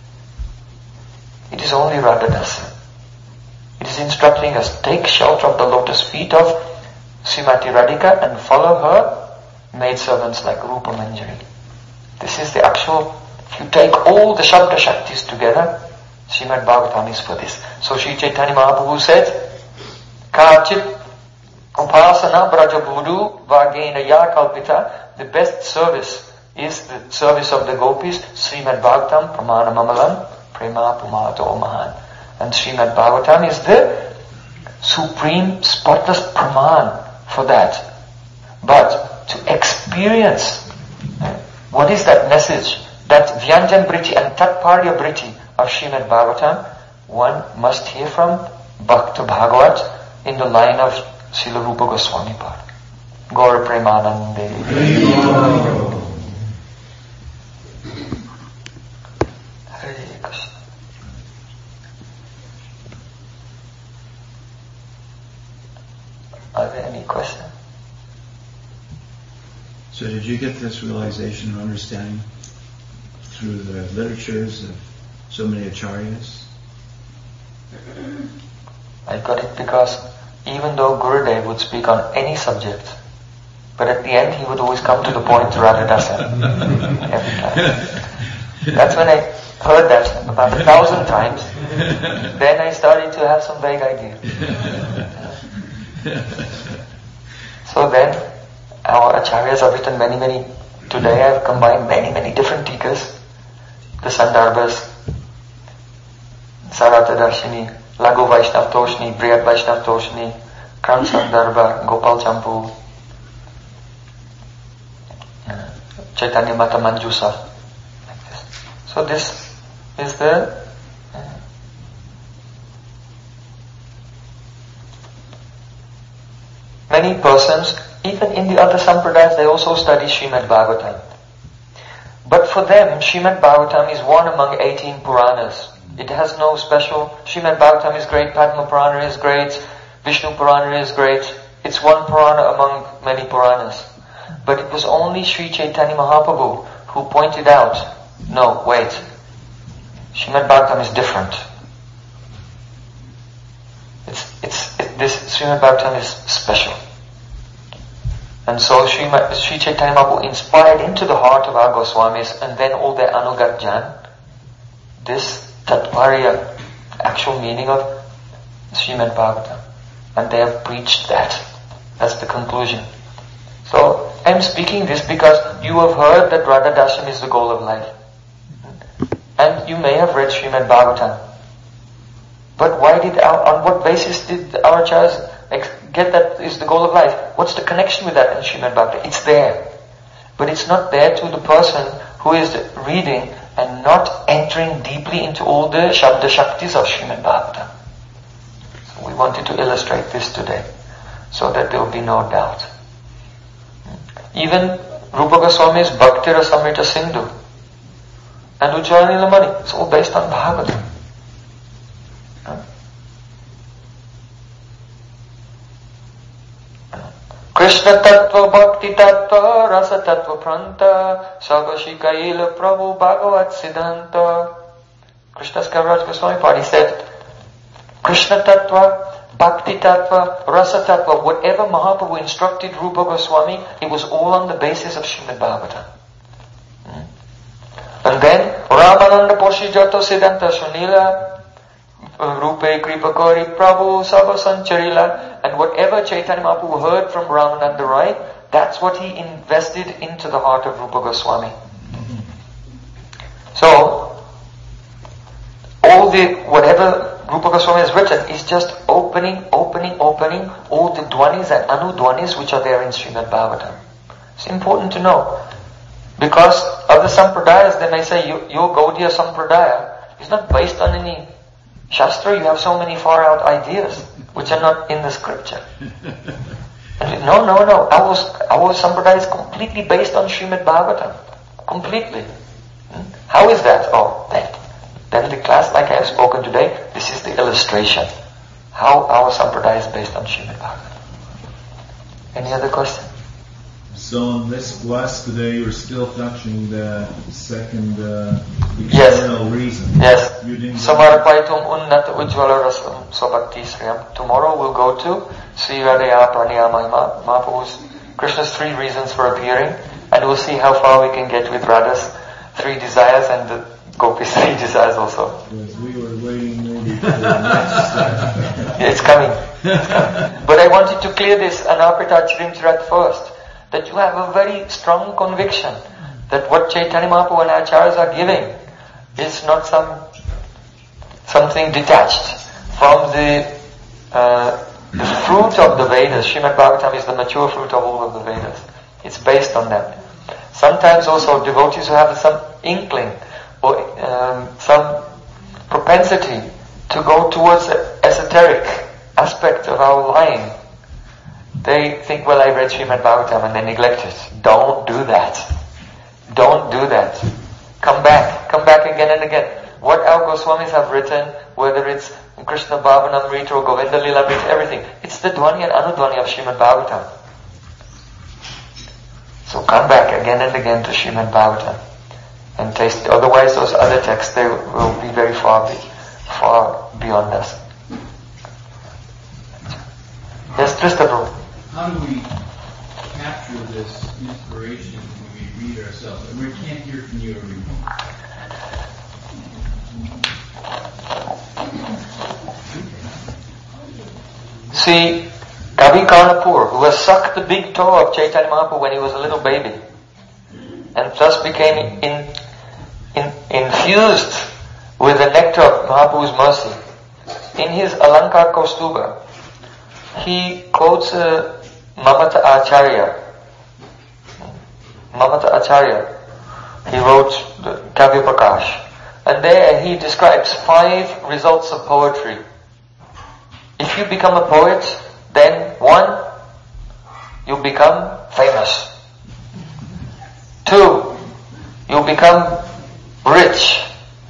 A: It is only Radha Dasya. It is instructing us, take shelter of the lotus feet of Srimati Radhika and follow her maidservants like Rupa Manjari. This is the actual, if you take all the Shabda Shaktis together, Srimad Bhagavatam is for this. So Sri Chaitanya Mahaprabhu said, Kachit upasana brajabudu vagena ya kalpita. The best service is the service of the gopis, Srimad Bhagavatam, Pramana Mamalam, Prema Pumato Mahan. And Srimad Bhagavatam is the supreme spotless Praman for that. But to experience, what is that message? That Vyanjan Briti and Tatparya Briti of Srimad Bhagavatam, one must hear from Bhakta Bhagavat in the line of Srila Rupa Goswami Pad. Gaura Premanande. Hare Krishna. Are there any questions?
E: So did you get this realization and understanding through the literatures of so many acharyas?
A: I got it because even though Gurudev would speak on any subject, but at the end he would always come to the point to Radhadasa. Every time. That's when I heard that about 1,000 times. Then I started to have some vague idea. So then our acharyas have written many, today I have combined many different tikas, the Sandarbhas, Sarata Darshini, Lagu Vaishnav Toshni, Briyat Vaishnav Toshni, Kram Sandarbha, Gopal Champu, Chaitanya Mata Manjusa, like this. So this is the many persons, even in the other sampradayas, they also study Srimad Bhagavatam. But for them, Srimad Bhagavatam is one among 18 Puranas. It has no special, Srimad Bhagavatam is great, Padma Purana is great, Vishnu Purana is great. It's one Purana among many Puranas. But it was only Sri Chaitanya Mahaprabhu who pointed out, no, wait, Srimad Bhagavatam is different. This Srimad Bhagavatam is special. And so Sri Chaitanya Mahaprabhu inspired into the heart of our Goswamis and then all their Anugat Jan, this Tatparya, actual meaning of Srimad Bhagavatam. And they have preached that. That's the conclusion. So, I'm speaking this because you have heard that Radha Dasam is the goal of life. And you may have read Srimad Bhagavatam. But on what basis did our acharyas get that is the goal of life? What's the connection with that in Srimad Bhagavatam? It's there. But it's not there to the person who is reading and not entering deeply into all the Shabda Shaktis of Srimad Bhagavatam. So we wanted to illustrate this today, so that there will be no doubt. Even Rupa Goswami's Bhakti Rasamrita Sindhu and Ujjwala Nilamani, it's all based on Bhagavatam. Krishna Tattva Bhakti Tattva Rasa Tattva Pranta Sabashikaila Prabhu Bhagavat Siddhanta. Krishna's Kaviraj Goswami Pad, he said, Krishna Tattva, Bhakti Tattva, Rasa Tattva, whatever Mahaprabhu instructed Rupa Goswami, it was all on the basis of Srimad Bhagavatam. And then Ramananda Poshijato Siddhanta Sunila Rupe Kripakori Prabhu Sava Sancharila, and whatever Chaitanya Mahaprabhu heard from Ramananda Rai, that's what he invested into the heart of Rupa Goswami. So, whatever Rupa Goswami has written is just opening all the dhwanis and anudhwanis which are there in Srimad Bhagavatam. It's important to know. Because other sampradayas, they may say, your Gaudiya sampradaya is not based on any Shastra, you have so many far out ideas which are not in the scripture. And no. Our sampradaya is completely based on Srimad Bhagavatam. Completely. How is that? Then the class, like I have spoken today, this is the illustration. How our sampradaya is based on Srimad Bhagavatam. Any other question?
E: So in this class today, you're still touching the second eternal reason.
A: Yes. Samarpaitum unnata ujjvala rasam sabhakti sriyam. Tomorrow we'll go to Sri Radhaya Praniyama Mahaprabhu's Krishna's 3 reasons for appearing, and we'll see how far we can get with Radha's 3 desires and the Gopi's 3 desires also.
E: Yes, we were waiting maybe for the next
A: It's coming. But I wanted to clear this Anaprita Chirimcharat first. That you have a very strong conviction that what Chaitanya Mahaprabhu and Acharyas are giving is not something detached from the fruit of the Vedas. Srimad Bhagavatam is the mature fruit of all of the Vedas. It's based on that. Sometimes also devotees who have some inkling or some propensity to go towards the esoteric aspect of our lying. They think, well, I read Srimad Bhagavatam and they neglect it. Don't do that. Don't do that. Come back again and again. What our Goswamis have written, whether it's Krishna Bhavanamrita or Govinda Lilamrita, everything, it's the Dhwani and Anudhwani of Srimad Bhagavatam. So come back again and again to Srimad Bhagavatam and taste it. Otherwise those other texts, they will be very far beyond us. Yes, Tristram.
B: How do we capture this inspiration when we read ourselves? And we can't hear from you every moment.
A: See, Kavi Karnapur, who has sucked the big toe of Chaitanya Mahaprabhu when he was a little baby, and thus became infused with the nectar of Mahaprabhu's mercy. In his Alankar Kaustuba, he quotes Mamata Acharya. He wrote the Kavya Prakash. And there he describes 5 results of poetry. If you become a poet, then 1, you become famous. 2, you become rich.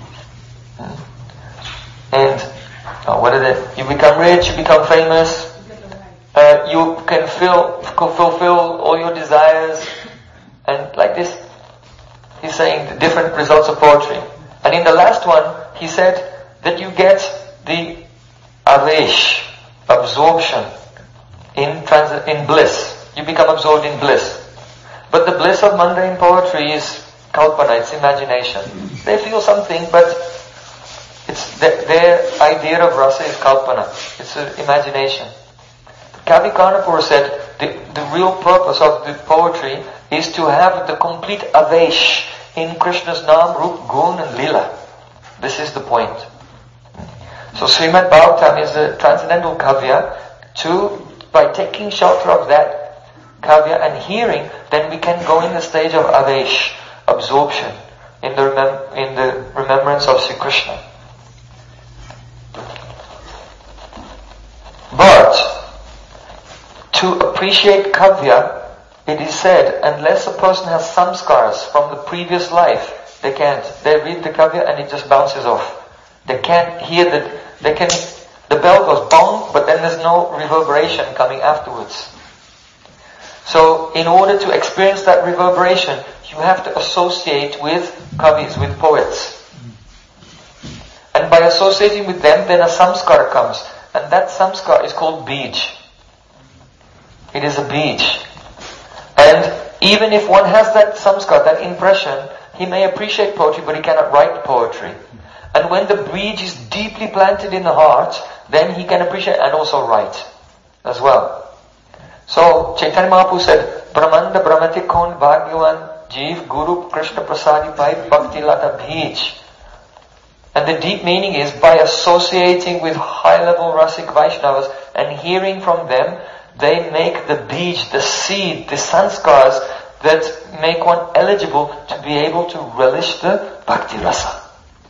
A: And you become rich, you become famous, you can fulfill all your desires, and like this, he's saying the different results of poetry. And in the last one, he said that you get the avesh, absorption in bliss. You become absorbed in bliss. But the bliss of mundane poetry is kalpana, it's imagination. They feel something, but it's their idea of rasa is kalpana. It's imagination. Kavi Karnapur said the real purpose of the poetry is to have the complete avesh in Krishna's Nam, Rup, Gun and Lila. This is the point. So Srimad Bhagavatam is a transcendental kavya. By taking shelter of that kavya and hearing, then we can go in the stage of avesh, absorption, in the remembrance of Sri Krishna. But to appreciate kavya, it is said, unless a person has samskars from the previous life, they can't. They read the kavya and it just bounces off. They can't hear the bell goes bong, but then there's no reverberation coming afterwards. So in order to experience that reverberation, you have to associate with kavis, with poets. And by associating with them, then a samskar comes. And that samskar is called bij. It is a bij. And even if one has that samskar, that impression, he may appreciate poetry, but he cannot write poetry. And when the bij is deeply planted in the heart, then he can appreciate and also write as well. So Chaitanya Mahaprabhu said, Brahmanda Brahmati Kon Bhagyavan Jeev Guru Krishna Prasadi Pai Bhakti Lata Bij. And the deep meaning is, by associating with high-level Rasik Vaishnavas and hearing from them, they make the bij, the seed, the sanskars that make one eligible to be able to relish the Bhakti Rasa.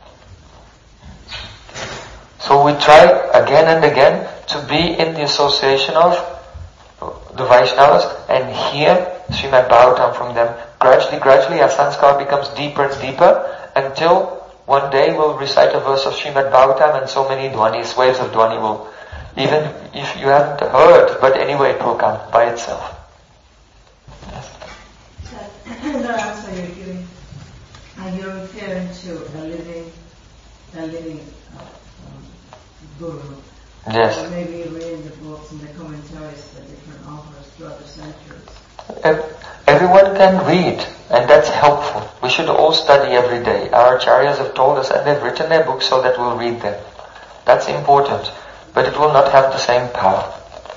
A: So we try again and again to be in the association of the Vaishnavas and hear Srimad Bhagavatam from them. Gradually our sanskar becomes deeper and deeper until one day we'll recite a verse of Srimad Bhagavatam and so many dhwanis, waves of dhwani will, even if you haven't heard, but anyway it will come by itself. Yes.
C: The answer you're giving, you're referring to a living guru.
A: Yes.
C: Or maybe reading the books and the commentaries that different authors throughout the centuries.
A: Everyone can read, and that's helpful. We should all study every day. Our acharyas have told us, and they've written their books so that we'll read them. That's important, but it will not have the same power.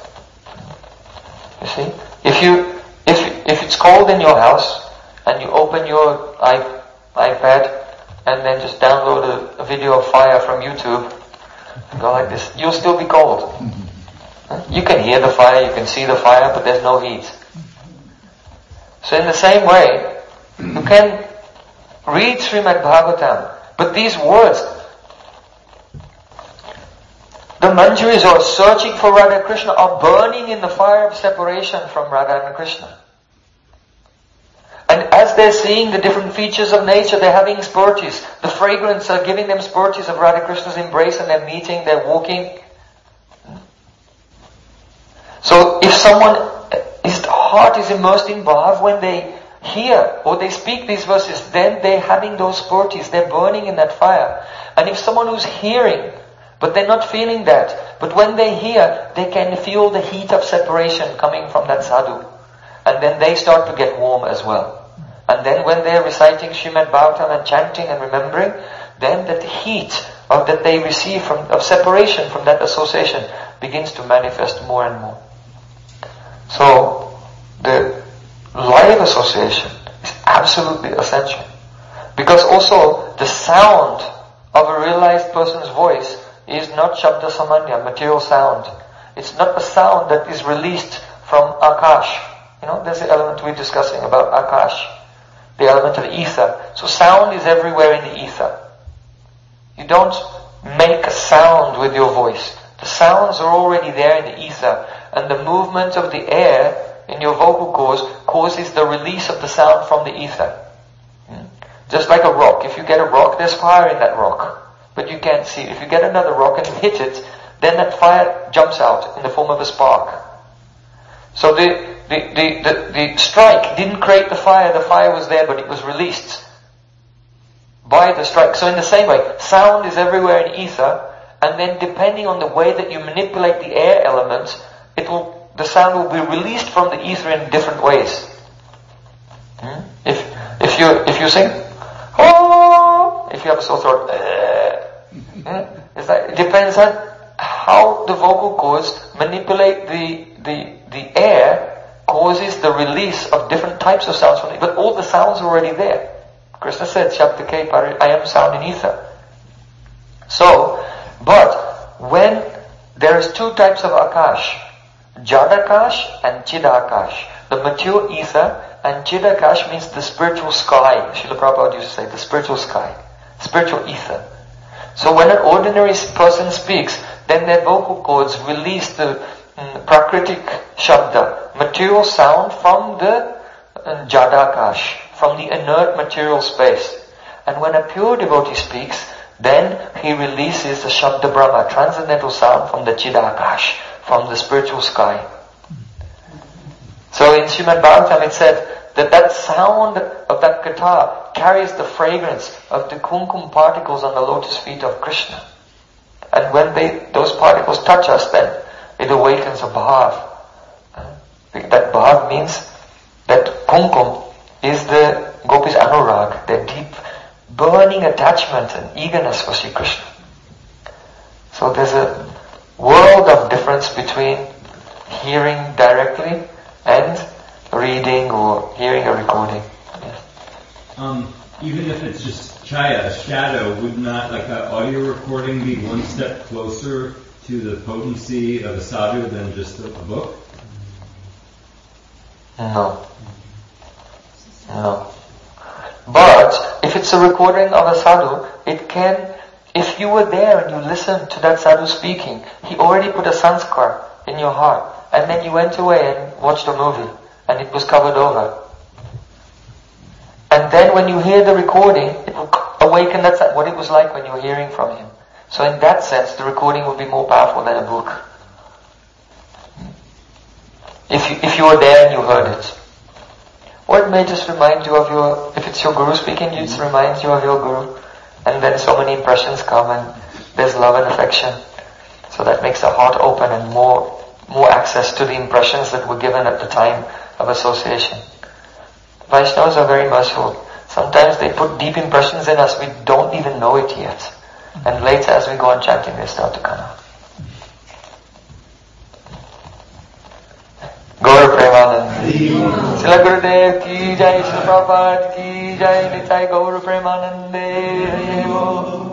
A: You see, if it's cold in your house and you open your iPad and then just download a video of fire from YouTube, go like this, you'll still be cold. You can hear the fire, you can see the fire, but there's no heat. So in the same way, you can read Srimad Bhagavatam, but these words, The Manjuris who are searching for Radha and Krishna are burning in the fire of separation from Radha and Krishna. And as they're seeing the different features of nature, they're having spurtis. The fragrance are giving them spurtis of Radha Krishna's embrace, and they're meeting, they're walking. So if his heart is immersed in bhav, when they hear or they speak these verses, then they're having those spurtis, they're burning in that fire. And if someone who's hearing, but they're not feeling that, but when they hear, they can feel the heat of separation coming from that sadhu. And then they start to get warm as well. And then when they're reciting Srimad Bhagavatam and chanting and remembering, then that heat that they receive of separation from that association begins to manifest more and more. So, the live association is absolutely essential. Because also, the sound of a realized person's voice is not Shabda Samanya, material sound. It's not a sound that is released from Akash. There's the element we're discussing about Akash. The element of ether. So sound is everywhere in the ether. You don't make a sound with your voice. The sounds are already there in the ether. And the movement of the air in your vocal cords causes the release of the sound from the ether. Just like a rock. If you get a rock, there's fire in that rock. But you can't see it. If you get another rock and hit it, then that fire jumps out in the form of a spark. So the strike didn't create the fire was there, but it was released by the strike. So in the same way, sound is everywhere in ether, and then depending on the way that you manipulate the air element, the sound will be released from the ether in different ways. If you sing, oh, if you have a sore throat, it depends on how the vocal cords manipulate the air causes the release of different types of sounds from it. But all the sounds are already there. Krishna said, Shabdake I am sound in ether. So, but when there is two types of Akash, Jadakash and Chidakash. The mature ether, and Chidakash means the spiritual sky. Srila Prabhupada used to say, the spiritual sky. Spiritual ether. So when an ordinary person speaks, then their vocal cords release the prakritik shabda, material sound from the jadakash, from the inert material space. And when a pure devotee speaks, then he releases the shabda brahma, transcendental sound from the chidakash, from the spiritual sky. So in Srimad Bhagavatam it said that sound of that katha carries the fragrance of the kumkum particles on the lotus feet of Krishna. And when those particles touch us, then it awakens a bhav. That bhav means that kumkum is the gopis anurag, their deep burning attachment and eagerness for Sri Krishna. So there's a world of difference between hearing directly and reading or hearing a recording. Yes.
F: Even if it's just chaya, a shadow, would not like an audio recording be one step closer to the potency of a sadhu than just a book?
A: No. But if it's a recording of a sadhu, it can, if you were there and you listened to that sadhu speaking, he already put a sanskar in your heart, and then you went away and watched a movie, and it was covered over. And then when you hear the recording, it will awaken what it was like when you were hearing from him. So in that sense, the recording will be more powerful than a book. If you were there and you heard it. Or it may just remind you of if it's your guru speaking, it just reminds you of your guru. And then so many impressions come and there's love and affection. So that makes the heart open and more access to the impressions that were given at the time of association. Vaishnavas are very merciful. Sometimes they put deep impressions in us, we don't even know it yet. And later as we go on chanting, they start to come out. Gaur Premanand. Srila Gurudev ki jai, Srila Prabhupada ki jai, Nitai Gaur Premanande.